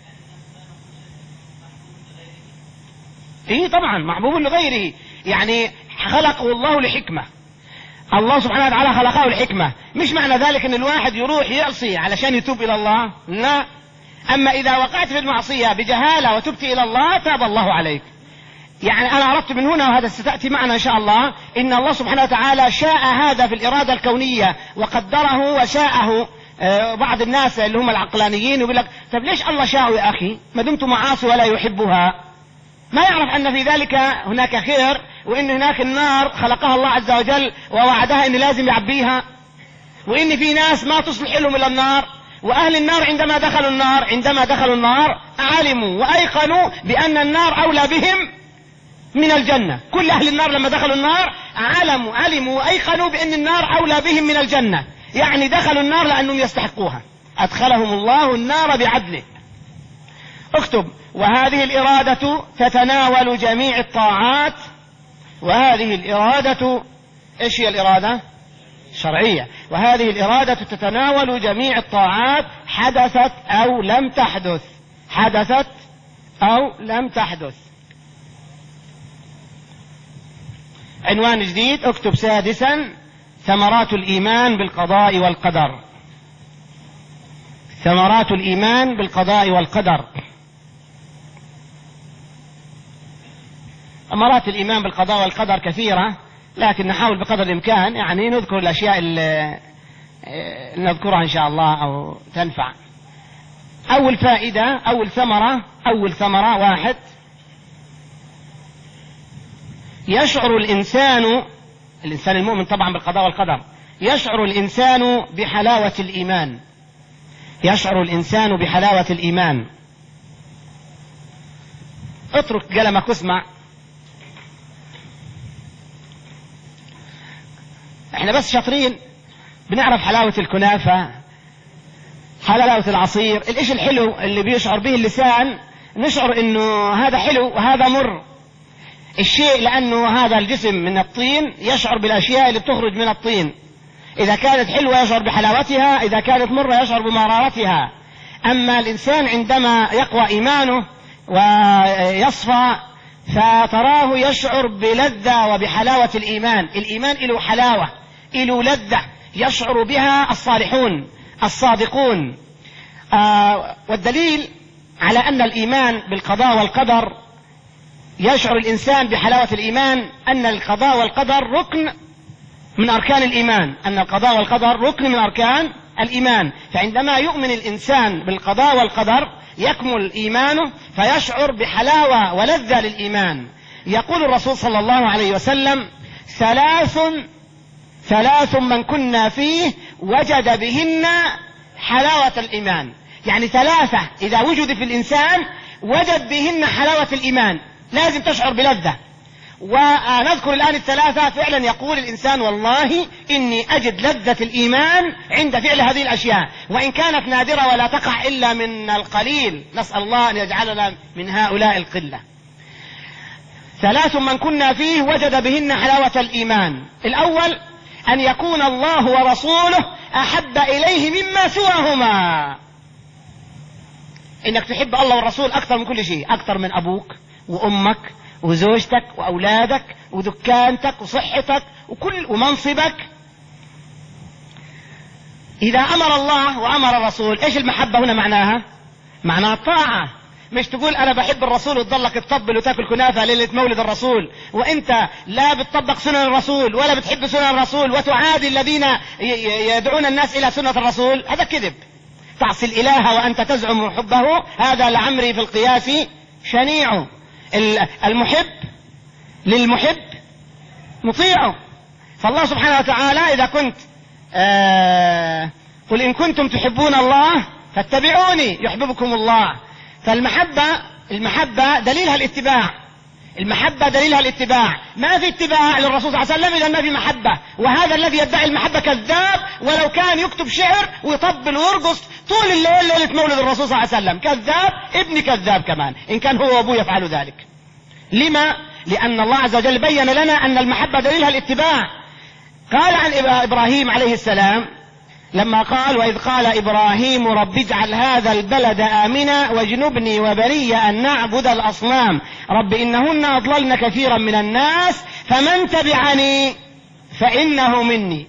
إيه طبعا محبوب لغيره، يعني خلقه الله لحكمة. الله سبحانه وتعالى خلقه الحكمة، مش معنى ذلك ان الواحد يروح يعصي علشان يتوب الى الله، لا. اما اذا وقعت في المعصية بجهالة وتبت الى الله تاب الله عليك. يعني انا عرفت من هنا، وهذا ستأتي معنا ان شاء الله، ان الله سبحانه وتعالى شاء هذا في الارادة الكونية وقدره وشاءه. بعض الناس اللي هم العقلانيين يقول لك: طب ليش الله شاء يا اخي ما دمت معاصي ولا يحبها؟ ما يعرف أن في ذلك هناك خير، وإن هناك النار خلقها الله عز وجل ووعدها أن لازم يعبيها، وإن في ناس ما تصلح لهم إلى النار. وأهل النار عندما دخلوا النار عندما دخلوا النار علموا وأيقنوا بأن النار أولى بهم من الجنة. كل أهل النار لما دخلوا النار علموا علموا وأيقنوا بأن النار أولى بهم من الجنة، يعني دخلوا النار لأنهم يستحقوها، أدخلهم الله النار بعدله. اكتب: وهذه الإرادة تتناول جميع الطاعات. وهذه الإرادة إيش هي الإرادة؟ شرعية. وهذه الإرادة تتناول جميع الطاعات حدثت أو لم تحدث، حدثت أو لم تحدث. عنوان جديد، اكتب: سادسا ثمرات الإيمان بالقضاء والقدر. ثمرات الإيمان بالقضاء والقدر. ثمرات الإيمان بالقضاء والقدر كثيرة، لكن نحاول بقدر الإمكان يعني نذكر الأشياء اللي نذكرها إن شاء الله أو تنفع. أول فائدة، أول ثمرة أول ثمرة واحد: يشعر الإنسان الإنسان المؤمن طبعا بالقضاء والقدر يشعر الإنسان بحلاوة الإيمان. يشعر الإنسان بحلاوة الإيمان. اترك قلمك واسمع. احنا بس شاطرين بنعرف حلاوة الكنافة، حلاوة العصير، الاشي الحلو اللي بيشعر به اللسان نشعر انه هذا حلو وهذا مر. الشيء لانه هذا الجسم من الطين يشعر بالاشياء اللي بتخرج من الطين، اذا كانت حلوة يشعر بحلاوتها، اذا كانت مرة يشعر بمرارتها. اما الانسان عندما يقوى ايمانه ويصفى فتراه يشعر بلذة وبحلاوة الإيمان. الإيمان له حلاوة، له لذة يشعر بها الصالحون الصادقون. آه والدليل على أن الإيمان بالقضاء والقدر يشعر الإنسان بحلاوة الإيمان أن القضاء والقدر ركن من أركان الإيمان، أن القضاء والقدر ركن من أركان الإيمان. فعندما يؤمن الإنسان بالقضاء والقدر يكمل إيمانه فيشعر بحلاوة ولذة للإيمان. يقول الرسول صلى الله عليه وسلم: ثلاث ثلاث من كنا فيه وجد بهن حلاوة الإيمان. يعني ثلاثة إذا وجد في الإنسان وجد بهن حلاوة الإيمان، لازم تشعر بلذة. ونذكر الآن الثلاثة. فعلا يقول الإنسان: والله إني أجد لذة الإيمان عند فعل هذه الأشياء، وإن كانت نادرة ولا تقع إلا من القليل، نسأل الله أن يجعلنا من هؤلاء القلة. ثلاث من كنا فيه وجد بهن حلاوة الإيمان. الأول أن يكون الله ورسوله أحب إليه مما سواهما، إنك تحب الله والرسول أكثر من كل شيء، أكثر من أبوك وأمك وزوجتك وأولادك ودكانتك وصحتك وكل ومنصبك. إذا أمر الله وأمر الرسول، إيش المحبة هنا معناها؟ معناها الطاعة. مش تقول أنا بحب الرسول وتضلك تطبل وتاكل كنافة ليلة مولد الرسول وإنت لا بتطبق سنن الرسول ولا بتحب سنن الرسول وتعادي الذين يدعون الناس إلى سنة الرسول. هذا كذب. تعصي الإله وأنت تزعم حبه، هذا لعمري في القياس شنيع. المحب للمحب مطيعه. فالله سبحانه وتعالى إذا كنت آه قل إن كنتم تحبون الله فاتبعوني يحببكم الله. فالمحبة المحبة دليلها الاتباع، المحبة دليلها الاتباع. ما في اتباع للرسول صلى الله عليه وسلم إذا ما في محبة. وهذا الذي يدعي المحبة كذاب، ولو كان يكتب شعر ويطبل ويرقص طول الليل ليلة مولد الرسول صلى الله عليه وسلم كذاب ابن كذاب كمان، إن كان هو وأبوه يفعل ذلك. لما؟ لأن الله عز وجل بين لنا أن المحبة دليلها الاتباع. قال عن إبراهيم عليه السلام لما قال: وإذ قال إبراهيم رب اجعل هذا البلد آمنا واجنبني وبني أن نعبد الأصنام رب إنهن أضللن كثيرا من الناس فمن تبعني فإنه مني.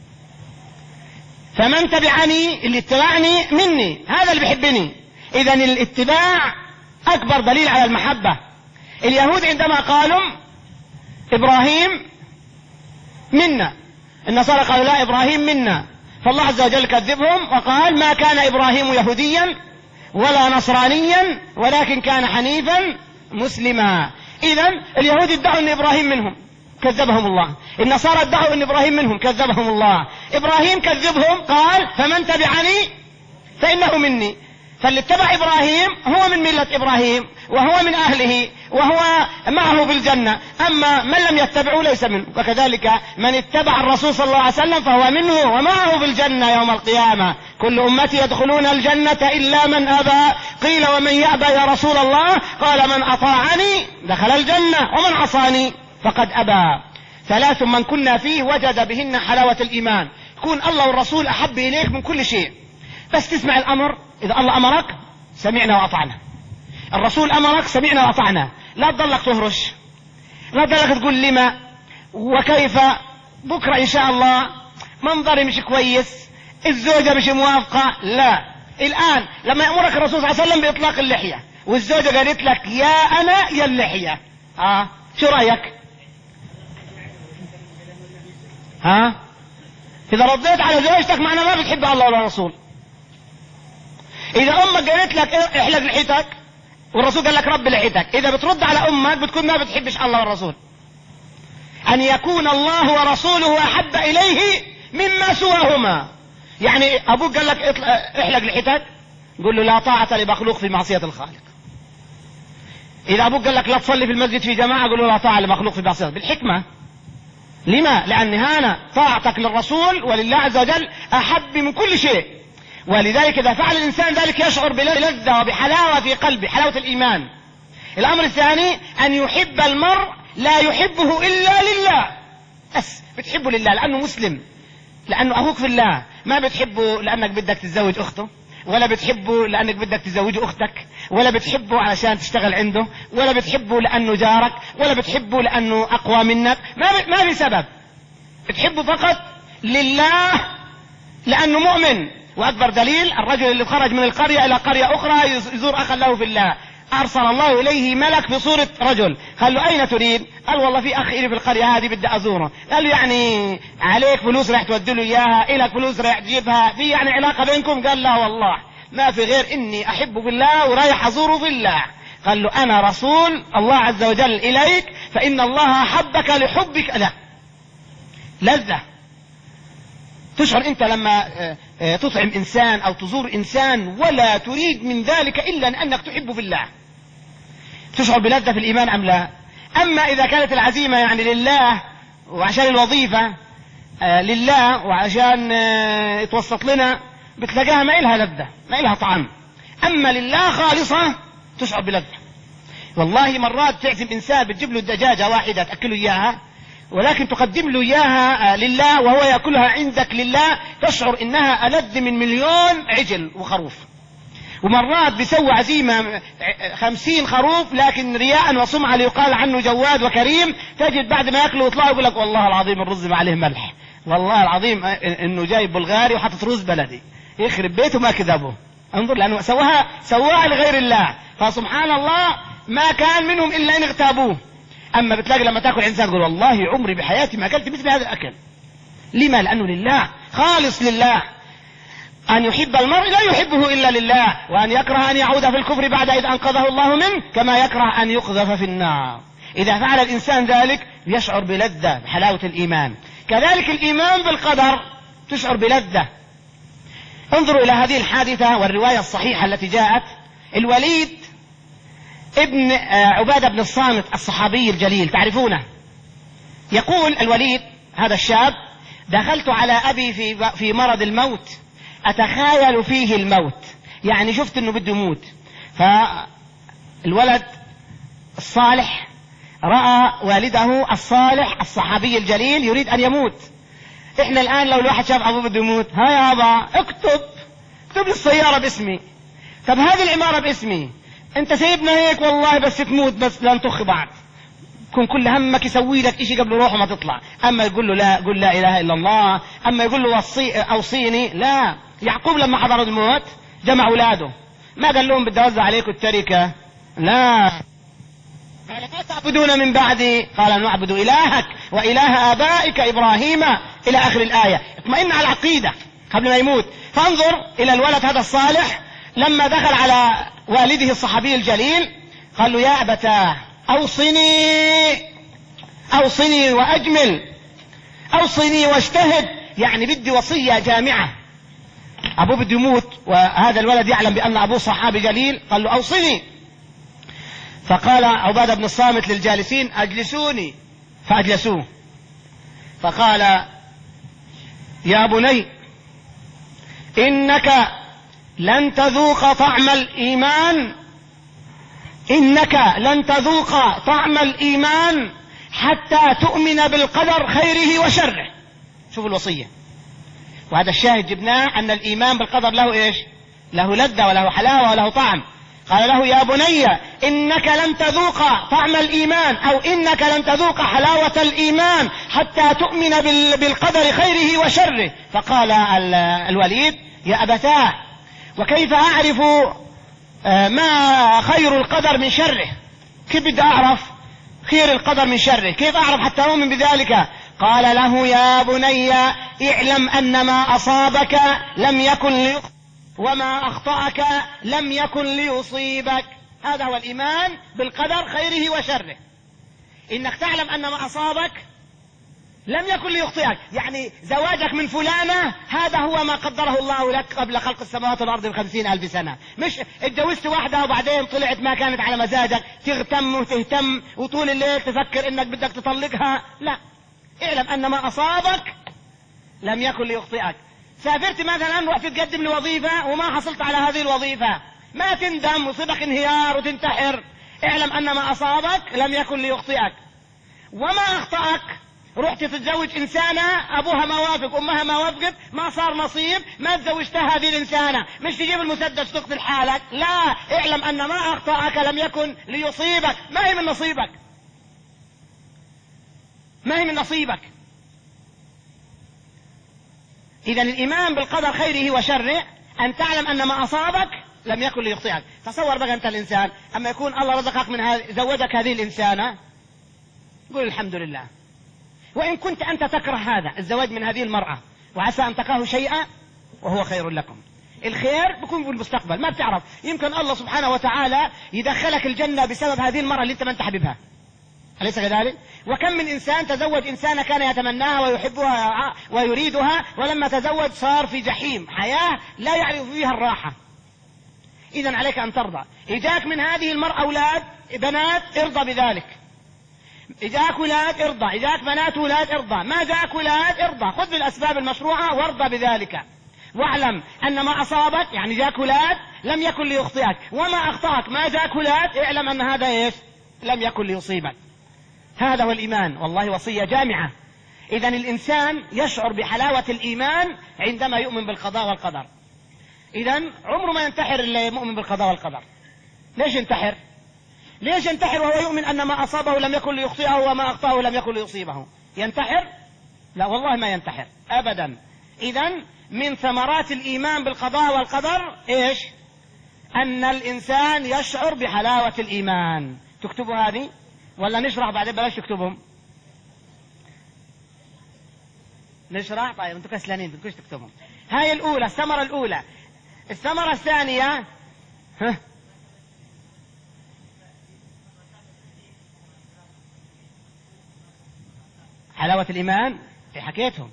فمن تبعني اللي اتبعني مني، هذا اللي بيحبني. إذن الاتباع أكبر دليل على المحبة. اليهود عندما قالوا إبراهيم منا، النصارى قالوا لا إبراهيم منا، فالله عز وجل كذبهم وقال: ما كان إبراهيم يهوديا ولا نصرانيا ولكن كان حنيفا مسلما. إذن اليهود ادعوا أن إبراهيم منهم، كذبهم الله. النصارى ادعوا أن إبراهيم منهم، كذبهم الله. إبراهيم كذبهم، قال: فمن تبعني فإنه مني. فاللي اتبع إبراهيم هو من ملة إبراهيم وهو من أهله وهو معه بالجنة، أما من لم يتبعه ليس منه. وكذلك من اتبع الرسول صلى الله عليه وسلم فهو منه ومعه بالجنة يوم القيامة. كل أمتي يدخلون الجنة إلا من أبى. قيل: ومن يأبى يا رسول الله؟ قال: من أطاعني دخل الجنة ومن عصاني فقد أبى. ثلاث من كنا فيه وجد بهن حلاوة الإيمان. يكون الله والرسول أحب إليك من كل شيء، بس تسمع الأمر. إذا الله أمرك سمعنا وأطعنا، الرسول أمرك سمعنا وأطعنا. لا تضلك تهرش، لا تضلك تقول لما وكيف، بكرة إن شاء الله، منظري مش كويس، الزوجة مش موافقة. لا، الآن لما يأمرك الرسول صلى الله عليه وسلم بإطلاق اللحية والزوجة قالت لك يا أنا يا اللحية، ها شو رأيك؟ ها إذا رديت على زوجتك معنى ما بتحب الله ولا الرسول. إذا أمك قالت لك احلق لحيتك والرسول قال لك رب لحيتك، إذا بترد على أمك بتكون ما بتحبش الله والرسول. أن يكون الله ورسوله أحب إليه مما سواهما. يعني أبوك قال لك احلق لحيتك، قل له لا طاعة لمخلوق في معصية الخالق. إذا أبوك قال لك لا تصلي في المسجد في جماعة، قل له لا طاعة لمخلوق في معصية بالحكمة. لما؟ لأن هنا طاعتك للرسول ولله عز وجل أحب من كل شيء، ولذلك إذا فعل الإنسان ذلك يشعر بلذة وبحلاوة في قلبه، حلاوة الإيمان. الأمر الثاني أن يحب المرء لا يحبه إلا لله، بس بتحبه لله لأنه مسلم، لأنه أخوك في الله. ما بتحبه لأنك بدك تتزوج أخته، ولا بتحبه لأنك بدك تزوج أختك، ولا بتحبه علشان تشتغل عنده، ولا بتحبه لأنه جارك، ولا بتحبه لأنه أقوى منك. ما ب... ما في سبب، بتحبه فقط لله لأنه مؤمن. وأكبر دليل الرجل اللي خرج من القرية إلى قرية أخرى يزور أخا له في الله، أرسل الله إليه ملك في صورة رجل، قال له أين تريد؟ قال والله في أخ إلي في القرية هذه بدي أزوره. قال له يعني عليك فلوس راح تودي له إياها؟ إلك فلوس راح تجيبها؟ في يعني علاقة بينكم؟ قال لا والله ما في غير إني أحبه في الله ورايح أزوره في الله. قال له أنا رسول الله عز وجل إليك، فإن الله أحبك لحبك له. لذة تشعر أنت لما تطعم إنسان أو تزور إنسان ولا تريد من ذلك إلا أنك تحبه في الله، تشعر بلذة في الإيمان أم لا؟ أما إذا كانت العزيمة يعني لله وعشان الوظيفة لله وعشان يتوسط لنا، بتلاقيها ما إلها لذة، ما إلها طعم. أما لله خالصة تشعر بلذة. والله مرات تعزم إنسان بتجيب له دجاجة واحدة تأكله إياها، ولكن تقدم له إياها لله وهو يأكلها عندك لله، تشعر إنها ألذ من مليون عجل وخروف. ومرات بيسوي عزيمة خمسين خروف لكن رياء وسمعة ليقال عنه جواد وكريم، تجد بعد ما يأكله ويطلع يقول لك والله العظيم الرز ما عليه ملح، والله العظيم إنه جايب بلغاري وحطت رز بلدي، يخرب بيته ما كذبه. انظر لأنه سواها سواها لغير الله، فسبحان الله ما كان منهم إلا إن اغتابوه. أما بتلاقي لما تأكل إنسان تقول والله عمري بحياتي ما أكلت مثل هذا الأكل. لما؟ لأنه لله، خالص لله. أن يحب المرء لا يحبه إلا لله، وأن يكره أن يعود في الكفر بعد إذ أنقذه الله منه، كما يكره أن يقذف في النار. إذا فعل الإنسان ذلك يشعر بلذة بحلاوة الإيمان. كذلك الإيمان بالقدر تشعر بلذة. انظروا إلى هذه الحادثة والرواية الصحيحة التي جاءت. الوليد ابن عبادة بن الصامت الصحابي الجليل تعرفونه، يقول الوليد هذا الشاب: دخلت على أبي في في مرض الموت أتخايل فيه الموت، يعني شفت أنه بده يموت. فالولد الصالح رأى والده الصالح الصحابي الجليل يريد أن يموت. إحنا الآن لو الواحد شاف أبوه بده يموت، ها يا أبا اكتب اكتب لي السيارة باسمي، طب هذه العمارة باسمي، انت سيبنا هيك والله بس تموت بس لا نطخ بعض، كن كل همك يسوي لك اشي قبل روحه ما تطلع. اما يقول له لا قل لا اله الا الله، اما يقول له وصي اوصيني، لا. يعقوب لما حضر الموت جمع اولاده، ما قال لهم بدي اوزع عليكم التركه، لا. قال ما تعبدون من بعدي؟ قال نعبد الهك واله ابائك ابراهيم الى اخر الايه. اطمئن على العقيده قبل ما يموت. فانظر الى الولد هذا الصالح لما دخل على والده الصحابي الجليل قال له يا أبتاه أوصني أوصني وأجمل، أوصني واجتهد، يعني بدي وصية جامعة. أبوه بده يموت وهذا الولد يعلم بأن أبوه صحابي جليل، قال له أوصني. فقال عبادة بن الصامت للجالسين أجلسوني، فأجلسوه. فقال يا بني إنك لن تذوق طعم الإيمان إنك لن تذوق طعم الإيمان حتى تؤمن بالقدر خيره وشره. شوفوا الوصية، وهذا الشاهد جبناه أن الإيمان بالقدر له إيش؟ له لذة وله حلاوة وله طعم. قال له يا بني إنك لن تذوق طعم الإيمان أو إنك لن تذوق حلاوة الإيمان حتى تؤمن بالقدر خيره وشره. فقال الوليد يا أبتاه وكيف أعرف ما خير القدر من شره؟ كيف بدي أعرف خير القدر من شره؟ كيف أعرف حتى أؤمن بذلك؟ قال له يا بني اعلم أن ما أصابك لم يكن ليخطئك وما أخطأك لم يكن ليصيبك. هذا هو الإيمان بالقدر خيره وشره، إنك تعلم أن ما أصابك لم يكن ليخطئك. يعني زواجك من فلانة هذا هو ما قدره الله لك قبل خلق السماوات والأرض بخمسين ألف سنة، مش اتجوزت واحدة وبعدين طلعت ما كانت على مزاجك تهتم وتهتم وطول الليل تفكر إنك بدك تطلقها. لا، اعلم أن ما أصابك لم يكن ليخطئك. سافرت مثلا رحت تقدم لوظيفة وما حصلت على هذه الوظيفة، ما تندم وصيبك انهيار وتنتحر، اعلم أن ما أصابك لم يكن ليخطئك. وما أخطأك رحت تتزوج إنسانة أبوها ما وافق أمها ما وافقت، ما صار نصيب، ما تزوجتها هذه الإنسانة، مش تجيب المسدس تقتل حالك، لا، اعلم أن ما أخطأك لم يكن ليصيبك، ما هي من نصيبك، ما هي من نصيبك. إذا الإيمان بالقدر خيره وشره أن تعلم أن ما أصابك لم يكن ليخطئك. تصور بقى أنت الإنسان أما يكون الله رزقك من هذه، زوجك هذه الإنسانة، قل الحمد لله. وإن كنت أنت تكره هذا الزواج من هذه المرأة وعسى أن تكرهوا شيئا وهو خير لكم، الخير بيكون في المستقبل، ما بتعرف، يمكن الله سبحانه وتعالى يدخلك الجنة بسبب هذه المرأة اللي أنت ما انت حبيبها، أليس كذلك؟ وكم من إنسان تزوج إنسانة كان يتمناها ويحبها ويريدها، ولما تزوج صار في جحيم، حياة لا يعرف فيها الراحة. إذن عليك أن ترضى. إجاك من هذه المرأة أولاد بنات ارضى بذلك، إجاك ولاد ارضى، إجاك بنات ولاد ارضى، ما جاك ولاد ارضى، خذ بالأسباب المشروعة وارضى بذلك. واعلم أن ما أصابك يعني جاك ولاد لم يكن ليخطئك، وما أخطأك ما جاك ولاد اعلم أن هذا إيش؟ لم يكن ليصيبك. هذا هو الإيمان، والله وصية جامعة. إذن الإنسان يشعر بحلاوة الإيمان عندما يؤمن بالقضاء والقدر. إذن عمره ما ينتحر اللي يؤمن بالقضاء والقدر. ليش ينتحر؟ ليش ينتحر وهو يؤمن أن ما أصابه لم يكن ليخطئه وما أخطأه لم يكن ليصيبه؟ ينتحر؟ لا والله ما ينتحر أبدا. إذن من ثمرات الإيمان بالقضاء والقدر إيش؟ أن الإنسان يشعر بحلاوة الإيمان. تكتبوا هذه ولا نشرح بعدين؟ بلاش تكتبهم، نشرح. طيب انتوا كسلانين بدكوش تكتبهم. هاي الأولى، الثمرة الأولى. الثمرة الثانية ها حلاوة الإيمان. ايه حكيتهم،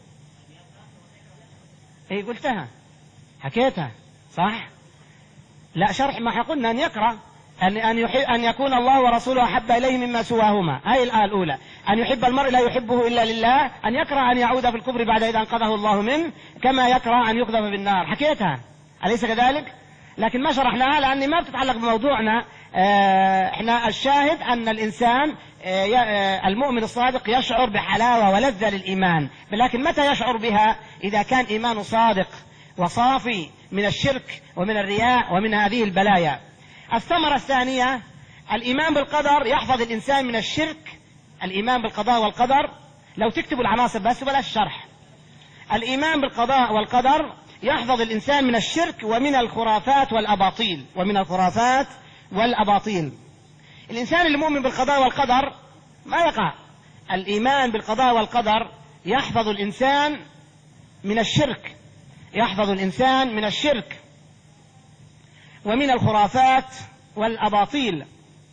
ايه قلتها، حكيتها صح. لا شرح ما قلنا أن يقرأ أن أن يحب أن يكون الله ورسوله أحب إليه مما سواهما. هاي الآية الأولى، أن يحب المرء لا يحبه إلا لله، أن يكره أن يعود في الكفر بعد إذا أنقذه الله منه، كما يكره أن يقذف في النار. حكيتها أليس كذلك؟ لكن ما شرحناها لأني ما بتتعلق بموضوعنا. اه احنا الشاهد أن الإنسان اه المؤمن الصادق يشعر بحلاوة ولذة للإيمان، لكن متى يشعر بها؟ إذا كان إيمانه صادق وصافي من الشرك ومن الرياء ومن هذه البلايا. الثمرة الثانية الإيمان بالقدر يحفظ الإنسان من الشرك. الإيمان بالقضاء والقدر، لو تكتبوا العناصر بس بلاش شرح. الإيمان بالقضاء والقدر يحفظ الإنسان من الشرك ومن الخرافات والأباطيل ومن الخرافات والأباطيل. الإنسان المؤمن بالقضاء والقدر ما يقع. الإيمان بالقضاء والقدر يحفظ الإنسان من الشرك، يحفظ الإنسان من الشرك ومن الخرافات والأباطيل.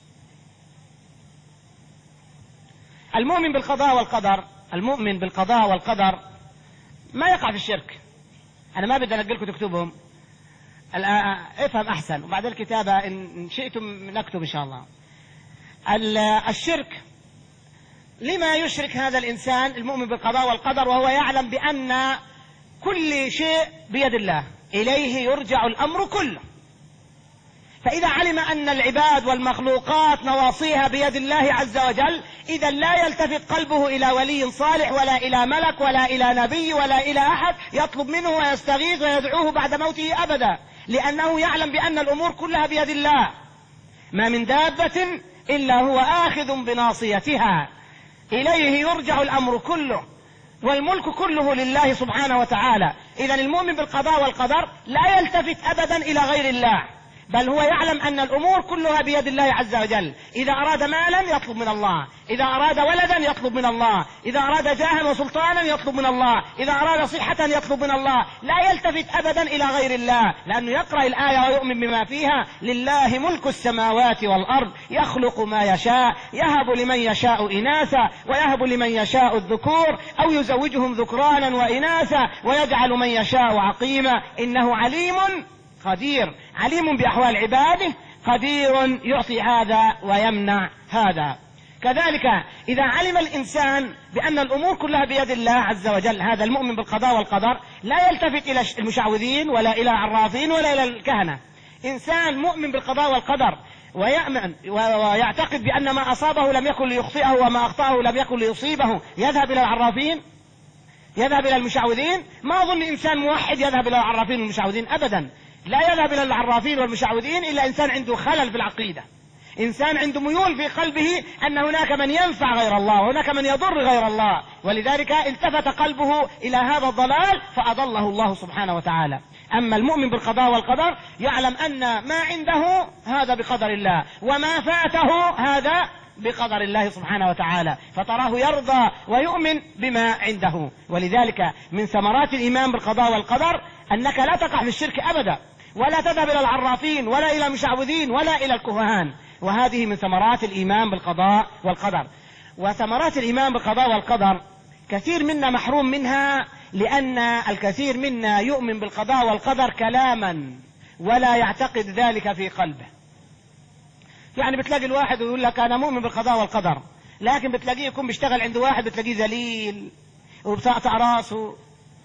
المؤمن بالقضاء والقدر، المؤمن بالقضاء والقدر ما يقع في الشرك. أنا ما بدي أنقلكم تكتبهم، افهم أحسن وبعد الكتابة إن شئتم نكتب إن شاء الله. الشرك، لما يشرك هذا الإنسان المؤمن بالقضاء والقدر وهو يعلم بأن كل شيء بيد الله، إليه يرجع الأمر كله. فإذا علم أن العباد والمخلوقات نواصيها بيد الله عز وجل، إذا لا يلتفت قلبه إلى ولي صالح ولا إلى ملك ولا إلى نبي ولا إلى أحد يطلب منه ويستغيث ويدعوه بعد موته أبدا، لأنه يعلم بأن الأمور كلها بيد الله. ما من دابة إلا هو آخذ بناصيتها، إليه يرجع الأمر كله والملك كله لله سبحانه وتعالى. إذن المؤمن بالقضاء والقدر لا يلتفت أبدا إلى غير الله، بل هو يعلم أن الأمور كلها بيد الله عز وجل. إذا أراد مالا يطلب من الله، إذا أراد ولدا يطلب من الله، إذا أراد جاها وسلطانا يطلب من الله، إذا أراد صحة يطلب من الله، لا يلتفت أبدا إلى غير الله، لأنه يقرأ الآية ويؤمن بما فيها: لله ملك السماوات والأرض يخلق ما يشاء يهب لمن يشاء إناثا ويهب لمن يشاء الذكور أو يزوجهم ذكرانا وإناثا ويجعل من يشاء عقيما إنه عليم قدير، عليم بأحوال عباده، قدير يعطي هذا ويمنع هذا. كذلك إذا علم الإنسان بأن الأمور كلها بيد الله عز وجل، هذا المؤمن بالقضاء والقدر لا يلتفت إلى المشعوذين ولا إلى العرافين ولا إلى الكهنة. إنسان مؤمن بالقضاء والقدر ويأمن ويعتقد بأن ما أصابه لم يكن ليخطئه وما أخطأه لم يكن ليصيبه، يذهب إلى العرافين، يذهب إلى المشعوذين؟ ما أظن إنسان موحد يذهب إلى العرافين والمشعوذين أبدا. لا يذهب إلى العرافين والمشعوذين إلا إنسان عنده خلل في العقيدة، إنسان عنده ميول في قلبه أن هناك من ينفع غير الله وهناك من يضر غير الله، ولذلك التفت قلبه إلى هذا الضلال فأضله الله سبحانه وتعالى. أما المؤمن بالقضاء والقدر يعلم أن ما عنده هذا بقدر الله وما فاته هذا بقدر الله سبحانه وتعالى، فتراه يرضى ويؤمن بما عنده. ولذلك من ثمرات الإيمان بالقضاء والقدر أنك لا تقع في الشرك أبدا، ولا تذهب إلى العرافين ولا إلى المشعوذين ولا إلى الكهان، وهذه من ثمرات الإيمان بالقضاء والقدر. وثمرات الإيمان بالقضاء والقدر كثير منا محروم منها، لأن الكثير منا يؤمن بالقضاء والقدر كلاما ولا يعتقد ذلك في قلبه. يعني بتلاقي الواحد ويقول لك أنا مؤمن بالقضاء والقدر، لكن بتلاقيه يكون بيشتغل عند واحد بتلاقيه ذليل وبتقطع راسه،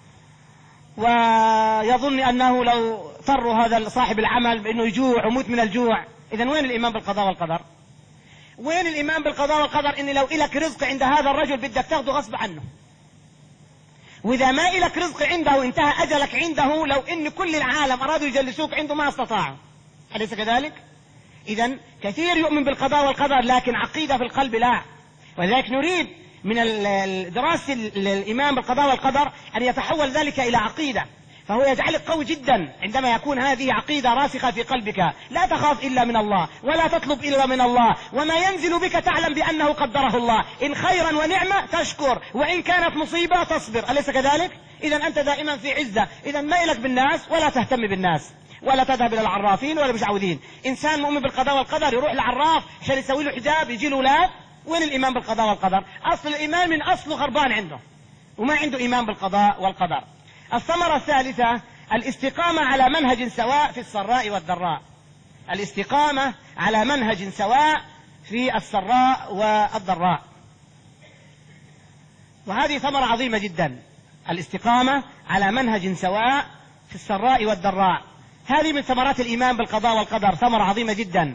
ويظن أنه لو اضطر هذا صاحب العمل بأنه يجوع وموت من الجوع. إذا وين الإيمان بالقضاء والقدر؟ وين الإيمان بالقضاء والقدر؟ إن لو إلك رزق عند هذا الرجل بدك تاخده غصب عنه، وإذا ما إلك رزق عنده انتهى أجلك عنده، لو إن كل العالم أرادوا يجلسوك عنده ما استطاعوا. أليس كذلك؟ إذا كثير يؤمن بالقضاء والقدر لكن عقيدة في القلب لا. ولذلك نريد من دراسة الإيمان بالقضاء والقدر أن يتحول ذلك إلى عقيدة، فهو يجعلك قوي جدا عندما يكون هذه عقيدة راسخة في قلبك. لا تخاف إلا من الله ولا تطلب إلا من الله، وما ينزل بك تعلم بأنه قدره الله، إن خيرا ونعمة تشكر، وإن كانت مصيبة تصبر. أليس كذلك؟ إذا أنت دائما في عزة. إذا ما إلك بالناس ولا تهتم بالناس، ولا تذهب إلى العرافين ولا المشعوذين. إنسان مؤمن بالقضاء والقدر يروح للعراف عشان يسوي له حجاب يجي له أولاد. وين الإيمان بالقضاء والقدر؟ أصل الإيمان من أصله خربان عنده وما عنده إيمان بالقضاء والقدر. الثمرة الثالثة الاستقامة على منهج سواء في السراء والضراء. الاستقامة على منهج سواء في السراء والضراء، وهذه ثمرة عظيمة جدا. الاستقامة على منهج سواء في السراء والضراء، هذه من ثمرات الإيمان بالقضاء والقدر، ثمرة عظيمة جدا.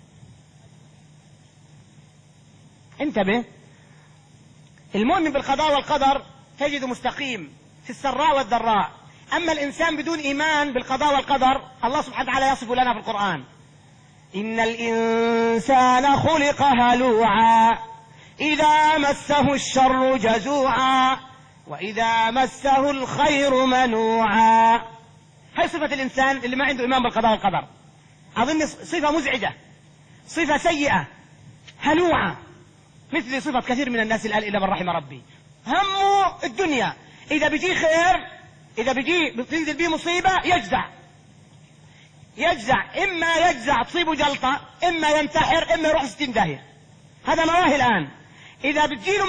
انتبه، المؤمن بالقضاء والقدر تجد مستقيم في السراء والضراء. أما الإنسان بدون إيمان بالقضاء والقدر، الله سبحانه وتعالى يصف لنا في القرآن: إن الإنسان خلق هلوعا إذا مسه الشر جزوعا وإذا مسه الخير منوعا. هاي صفة الإنسان اللي ما عنده إيمان بالقضاء والقدر. أظن صفة مزعجة، صفة سيئة، هلوعة، مثل صفة كثير من الناس الآن إلا من رحم ربي. همه الدنيا، إذا بيجي خير، إذا بيجي بتنزل به مصيبة يجزع يجزع إما يجزع تصيبه جلطة، إما ينتحر، إما يروح ستين داهية. هذا مواهي الآن. إذا بتجيله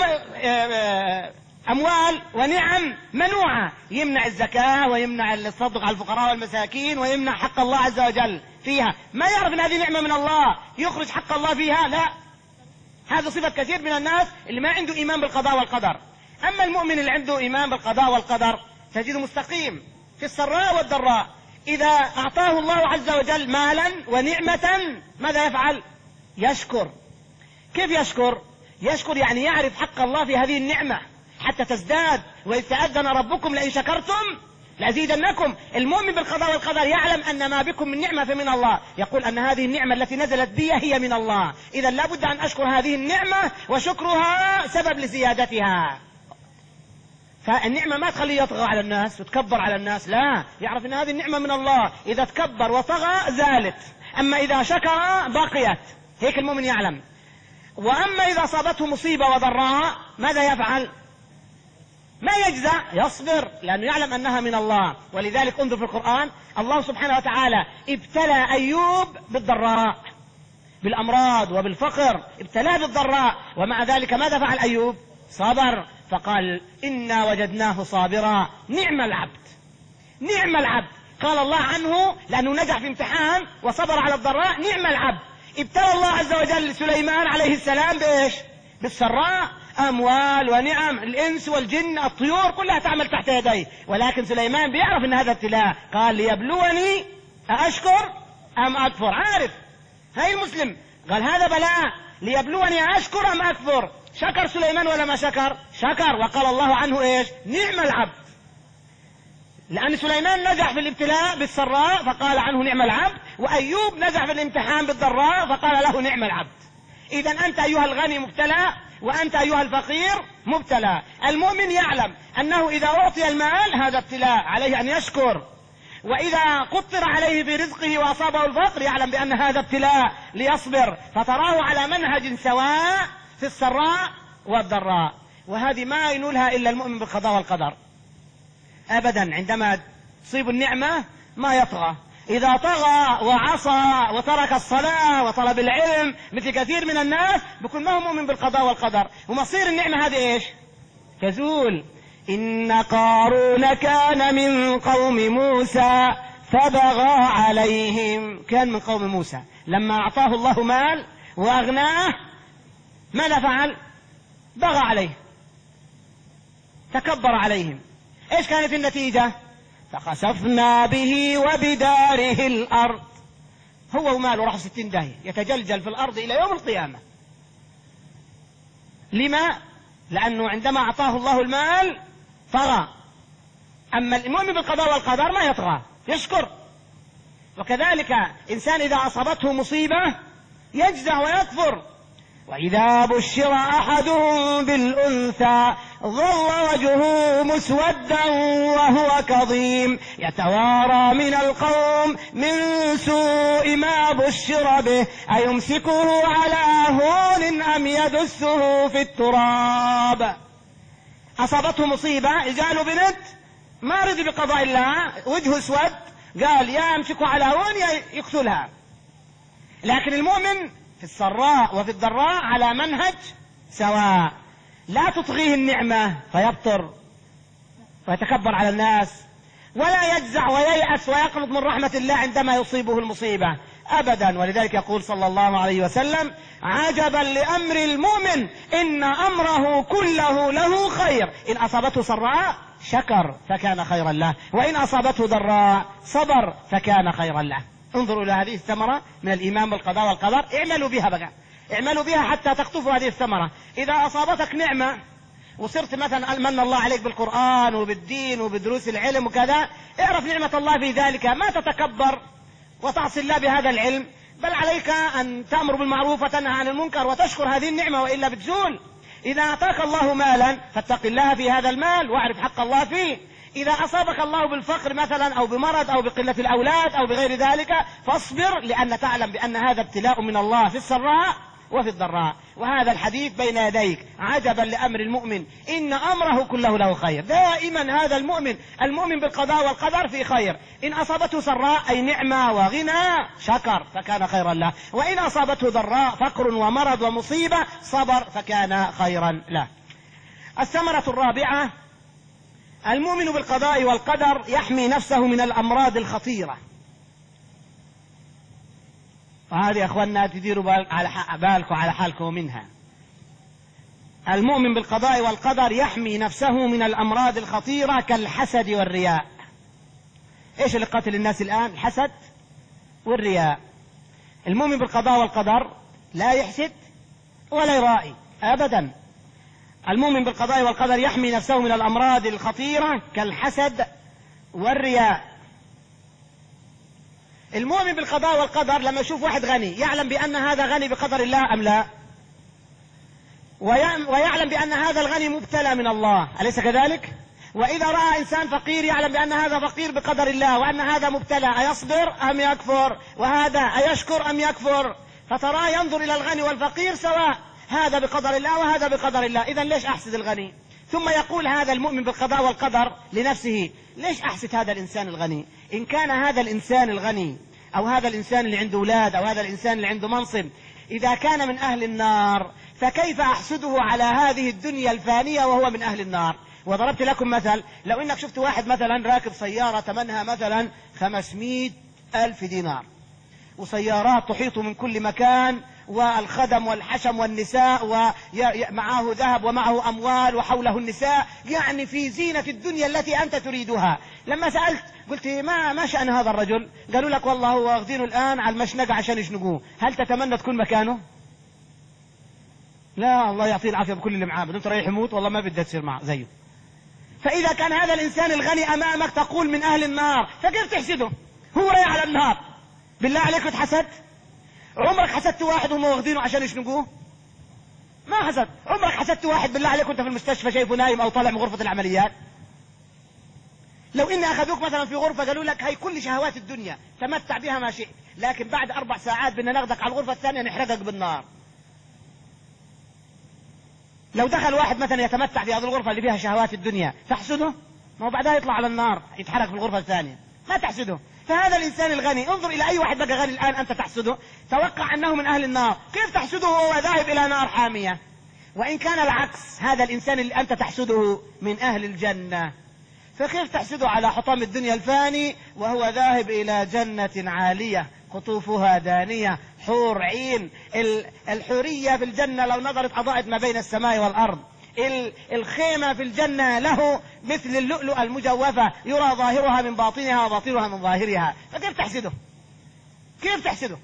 أموال ونعم منوعة، يمنع الزكاة ويمنع التصدق على الفقراء والمساكين ويمنع حق الله عز وجل فيها، ما يعرف أن هذه نعمة من الله يخرج حق الله فيها، لا. هذا صفة كثير من الناس اللي ما عنده إيمان بالقضاء والقدر. أما المؤمن اللي عنده إيمان بالقضاء والقدر تجده مستقيم في السراء والضراء. إذا أعطاه الله عز وجل مالا ونعمة ماذا يفعل؟ يشكر. كيف يشكر؟ يشكر يعني يعرف حق الله في هذه النعمة حتى تزداد. وإذ تأذن ربكم لئن شكرتم لأزيدنكم. المؤمن بالقضاء والقدر يعلم أن ما بكم من نعمة فمن الله، يقول أن هذه النعمة التي نزلت بي هي من الله، إذا لابد أن أشكر هذه النعمة، وشكرها سبب لزيادتها. فالنعمة ما تخليه يطغى على الناس وتكبر على الناس، لا، يعرف أن هذه النعمة من الله، إذا تكبر وطغى زالت، أما إذا شكر بقيت. هيك المؤمن يعلم. وأما إذا أصابته مصيبة وضراء ماذا يفعل؟ ما يجزع، يصبر، لأنه يعلم أنها من الله. ولذلك انظر في القرآن الله سبحانه وتعالى ابتلى أيوب بالضراء، بالأمراض وبالفقر، ابتلاه بالضراء، ومع ذلك ماذا فعل أيوب؟ صبر، فقال إنا وجدناه صابرا نعم العبد. نعم العبد قال الله عنه لأنه نجح في امتحان وصبر على الضراء. نعم العبد. ابتلى الله عز وجل سليمان عليه السلام بإيش؟ بالسراء أموال ونعم، الإنس والجن الطيور كلها تعمل تحت يديه، ولكن سليمان بيعرف أن هذا ابتلاء، قال ليبلوني أشكر أم أكفر. عارف هاي المسلم قال هذا بلاء ليبلوني أشكر أم أكفر. شكر سليمان ولا ما شكر؟ شكر، وقال الله عنه إيش؟ نعم العبد. لأن سليمان نجح في الابتلاء بالسراء فقال عنه نعم العبد، وأيوب نجح في الامتحان بالضراء فقال له نعم العبد. إذا أنت أيها الغني مبتلى، وأنت أيها الفقير مبتلى. المؤمن يعلم أنه إذا أعطي المال هذا ابتلاء عليه أن يشكر، وإذا قطر عليه برزقه وأصابه الفقر يعلم بأن هذا ابتلاء ليصبر، فتراه على منهج سواء في السراء والضراء. وهذه ما ينولها إلا المؤمن بالقضاء والقدر أبدا. عندما تصيب النعمة ما يطغى، إذا طغى وعصى وترك الصلاة وطلب العلم مثل كثير من الناس بكون ما هو مؤمن بالقضاء والقدر، ومصير النعمة هذه إيش؟ تزول. إن قارون كان من قوم موسى فبغى عليهم. كان من قوم موسى، لما أعطاه الله مال وأغناه ماذا فعل؟ بغى عليه، تكبر عليهم. إيش كانت النتيجة؟ فخسفنا به وبداره الأرض. هو وماله راح ستين داهية، يتجلجل في الأرض إلى يوم القيامة. لما؟ لأنه عندما أعطاه الله المال طغى. أما المؤمن بالقضاء والقدر ما يطغى، يشكر. وكذلك إنسان إذا أصابته مصيبة يجزع ويكفر. وإذا بشر أحدهم بالأنثى ظل وجهه مسودا وهو كظيم يتوارى من القوم من سوء ما بشر به أيمسكه على هون أم يدسه في التراب. أصابته مصيبة، جاله بنت ما رضي بقضاء الله، وجهه اسود، قال يا أمسكه على هون يا يقتلها. لكن المؤمن في السراء وفي الضراء على منهج سواء، لا تطغيه النعمة فيبطر ويتكبر على الناس، ولا يجزع وييأس ويقنط من رحمة الله عندما يصيبه المصيبة أبدا. ولذلك يقول صلى الله عليه وسلم عجبا لأمر المؤمن إن أمره كله له خير، إن أصابته سراء شكر فكان خيرا له، وإن أصابته ضراء صبر فكان خيرا له. انظروا إلى هذه الثمرة من الإيمان بالقضاء والقدر، اعملوا بها بقى، اعملوا بها حتى تقطفوا هذه الثمرة. إذا أصابتك نعمة وصرت مثلا من الله عليك بالقرآن وبالدين وبدروس العلم وكذا، اعرف نعمة الله في ذلك، ما تتكبر وتعصي الله بهذا العلم، بل عليك أن تأمر بالمعروف وتنهى عن المنكر وتشكر هذه النعمة وإلا بتزول. إذا أعطاك الله مالا فاتق الله في هذا المال واعرف حق الله فيه. إذا أصابك الله بالفقر مثلا أو بمرض أو بقلة الأولاد أو بغير ذلك فاصبر، لأن تعلم بأن هذا ابتلاء من الله في السراء وفي الضراء. وهذا الحديث بين يديك، عجبا لأمر المؤمن إن أمره كله له خير. دائما هذا المؤمن المؤمن بالقضاء والقدر في خير. إن أصابته سراء أي نعمة وغنى شكر فكان خيرا له، وإن أصابته ضراء فقر ومرض ومصيبة صبر فكان خيرا له. الثمرة الرابعة المؤمن بالقضاء والقدر يحمي نفسه من الأمراض الخطيرة. وهذه يا أخواننا تديروا بالكم على حالكم منها. المؤمن بالقضاء والقدر يحمي نفسه من الأمراض الخطيرة كالحسد والرياء. إيش اللي قتل الناس الآن؟ الحسد والرياء. المؤمن بالقضاء والقدر لا يحسد ولا يرائي أبدا. المؤمن بالقضاء والقدر يحمي نفسه من الأمراض الخطيرة كالحسد والرياء. المؤمن بالقضاء والقدر لما يشوف واحد غني يعلم بأن هذا غني بقدر الله أم لا، ويعلم بأن هذا الغني مبتلى من الله، أليس كذلك؟ وإذا رأى إنسان فقير يعلم بأن هذا فقير بقدر الله وأن هذا مبتلى، أيصبر أم يكفر؟ وهذا أيشكر أم يكفر؟ فتراه ينظر إلى الغني والفقير سواء، هذا بقدر الله وهذا بقدر الله، إذا ليش أحسد الغني؟ ثم يقول هذا المؤمن بالقضاء والقدر لنفسه ليش أحسد هذا الإنسان الغني؟ إن كان هذا الإنسان الغني أو هذا الإنسان اللي عنده أولاد أو هذا الإنسان اللي عنده منصب إذا كان من أهل النار فكيف أحسده على هذه الدنيا الفانية وهو من أهل النار؟ وضربت لكم مثل، لو إنك شفت واحد مثلا راكب سيارة ثمنها مثلا خمسمائة ألف دينار وسيارات تحيط من كل مكان والخدم والحشم والنساء ومعه ذهب ومعه أموال وحوله النساء، يعني في زينة الدنيا التي أنت تريدها. لما سألت قلت ما ما شأن هذا الرجل؟ قالوا لك والله هو واخذينه الآن على المشنقة عشان يشنقوه. هل تتمنى تكون مكانه؟ لا، الله يعطيه العافية بكل اللي معاه، انت رايح يموت والله ما بدك تصير معه زيه. فإذا كان هذا الإنسان الغني أمامك تقول من أهل النار، فكيف تحسده؟ هو رايح على النار. بالله عليك اتحسد؟ عمرك حسدت واحد وهم واخذينه عشان يشنقوه؟ ما حسد. عمرك حسدت واحد بالله عليك وانت في المستشفى شايفه نايم او طالع من غرفة العمليات؟ لو إن أخذوك مثلا في غرفة قالوا لك هي كل شهوات الدنيا تمتع بها ما شئت، لكن بعد أربع ساعات بدنا ناخذك على الغرفة الثانية نحرقك بالنار. لو دخل واحد مثلا يتمتع في هذه الغرفة اللي فيها شهوات الدنيا تحسده؟ ما هو بعدها يطلع على النار يتحرق في الغرفة الثانية، ما تحسده. فهذا الإنسان الغني، انظر إلى أي واحد بقى غني الآن أنت تحسده، توقع أنه من أهل النار، كيف تحسده وهو ذاهب إلى نار حامية؟ وإن كان العكس، هذا الإنسان اللي أنت تحسده من أهل الجنة، فكيف تحسده على حطام الدنيا الفاني وهو ذاهب إلى جنة عالية قطوفها دانية حور عين. الحورية في الجنة لو نظرت أضاءت ما بين السماء والأرض. الخيمة في الجنة له مثل اللؤلؤة المجوفة يرى ظاهرها من باطنها وباطنها من ظاهرها. فكيف تحسده؟ كيف تحسده؟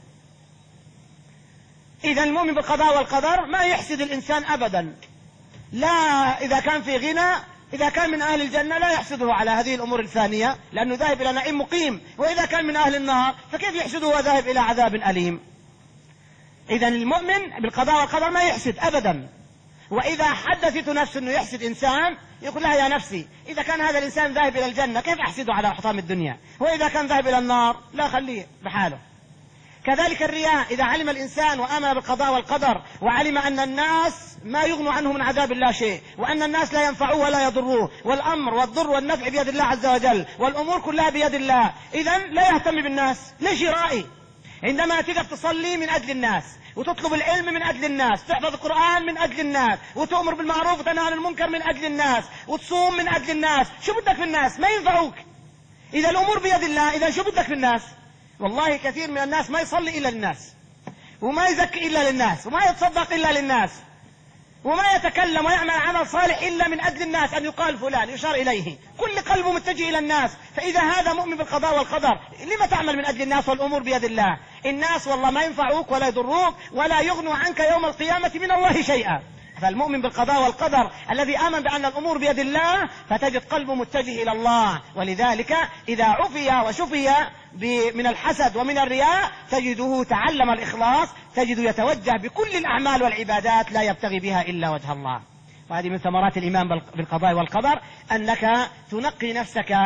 إذا المؤمن بالقضاء والقدر ما يحسد الإنسان أبدا، لا إذا كان في غنى، إذا كان من أهل الجنة لا يحسده على هذه الأمور الفانية لأنه ذاهب إلى نعيم مقيم، وإذا كان من أهل النار فكيف يحسده وذاهب إلى عذاب أليم؟ إذا المؤمن بالقضاء والقدر ما يحسد أبدا. وإذا حدثت نفسه أنه يحسد إنسان يقول لها يا نفسي إذا كان هذا الإنسان ذاهب إلى الجنة كيف أحسده على حطام الدنيا، وإذا كان ذاهب إلى النار لا خليه بحاله. كذلك الرياء، إذا علم الإنسان وآمن بالقضاء والقدر وعلم أن الناس ما يغنوا عنه من عذاب الله شيء، وأن الناس لا ينفعوه ولا يضروه، والأمر والضر والنفع بيد الله عز وجل، والأمور كلها بيد الله، إذن لا يهتم بالناس. ليش يرائي؟ عندما تقف تصلي من أجل الناس، وتطلب العلم من أجل الناس، تحفظ القرآن من أجل الناس، وتؤمر بالمعروف وتنهى عن المنكر من أجل الناس، وتصوم من أجل الناس، شو بدك في الناس؟ ما ينفعوك. إذا الأمور بيد الله إذا شو بدك في الناس؟ والله كثير من الناس ما يصلي إلا للناس، وما يزكي إلا للناس، وما يتصدق إلا للناس، وما يتكلم ويعمل عمل صالح إلا من أجل الناس، أن يقال فلان يشار إليه، كل قلبه متجه إلى الناس. فإذا هذا مؤمن بالقضاء والقدر لما تعمل من أجل الناس والأمور بيد الله؟ الناس والله ما ينفعوك ولا يضروك ولا يغنوا عنك يوم القيامة من الله شيئا. فالمؤمن بالقضاء والقدر الذي آمن بأن الأمور بيد الله فتجد قلبه متجه إلى الله. ولذلك إذا عفي وشفي من الحسد ومن الرياء تجده تعلم الإخلاص، تجده يتوجه بكل الأعمال والعبادات لا يبتغي بها إلا وجه الله. وهذه من ثمرات الإيمان بالقضاء والقدر، أنك تنقي نفسك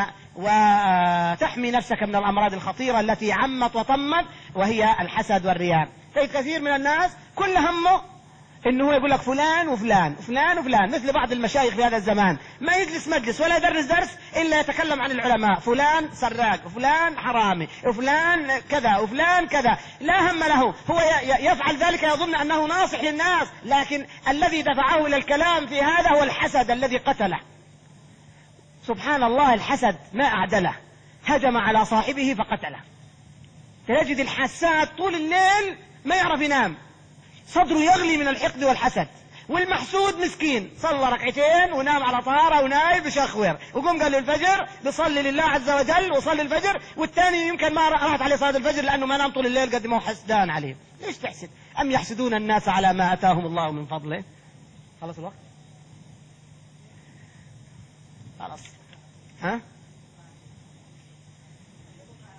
وتحمي نفسك من الأمراض الخطيرة التي عمت وطمت وهي الحسد والرياء. تجد كثير من الناس كل همه انه هو يقول لك فلان وفلان وفلان وفلان، مثل بعض المشايخ في هذا الزمان ما يجلس مجلس ولا يدرس درس الا يتكلم عن العلماء، فلان سراق وفلان حرامي وفلان كذا وفلان كذا، لا هم له، هو يفعل ذلك يظن انه ناصح للناس، لكن الذي دفعه الى الكلام في هذا هو الحسد الذي قتله. سبحان الله، الحسد ما اعدله، هجم على صاحبه فقتله. تجد الحساد طول الليل ما يعرف ينام، صدره يغلي من الحقد والحسد، والمحسود مسكين صلى ركعتين ونام على طهارة ونايم بشخور، وقوم قال له الفجر بصلي لله عز وجل وصلي الفجر، والثاني يمكن ما راحت عليه صلاة الفجر لأنه ما نام طول الليل قد ما هو حسدان عليه. ليش تحسد؟ أم يحسدون الناس على ما أتاهم الله من فضله؟ خلص الوقت؟ خلاص ها؟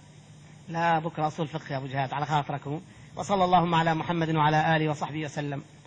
لا بكرة أصول فقه يا أبو جهاد على خاطركم. وصلى اللهم على محمد وعلى آله وصحبه وسلم.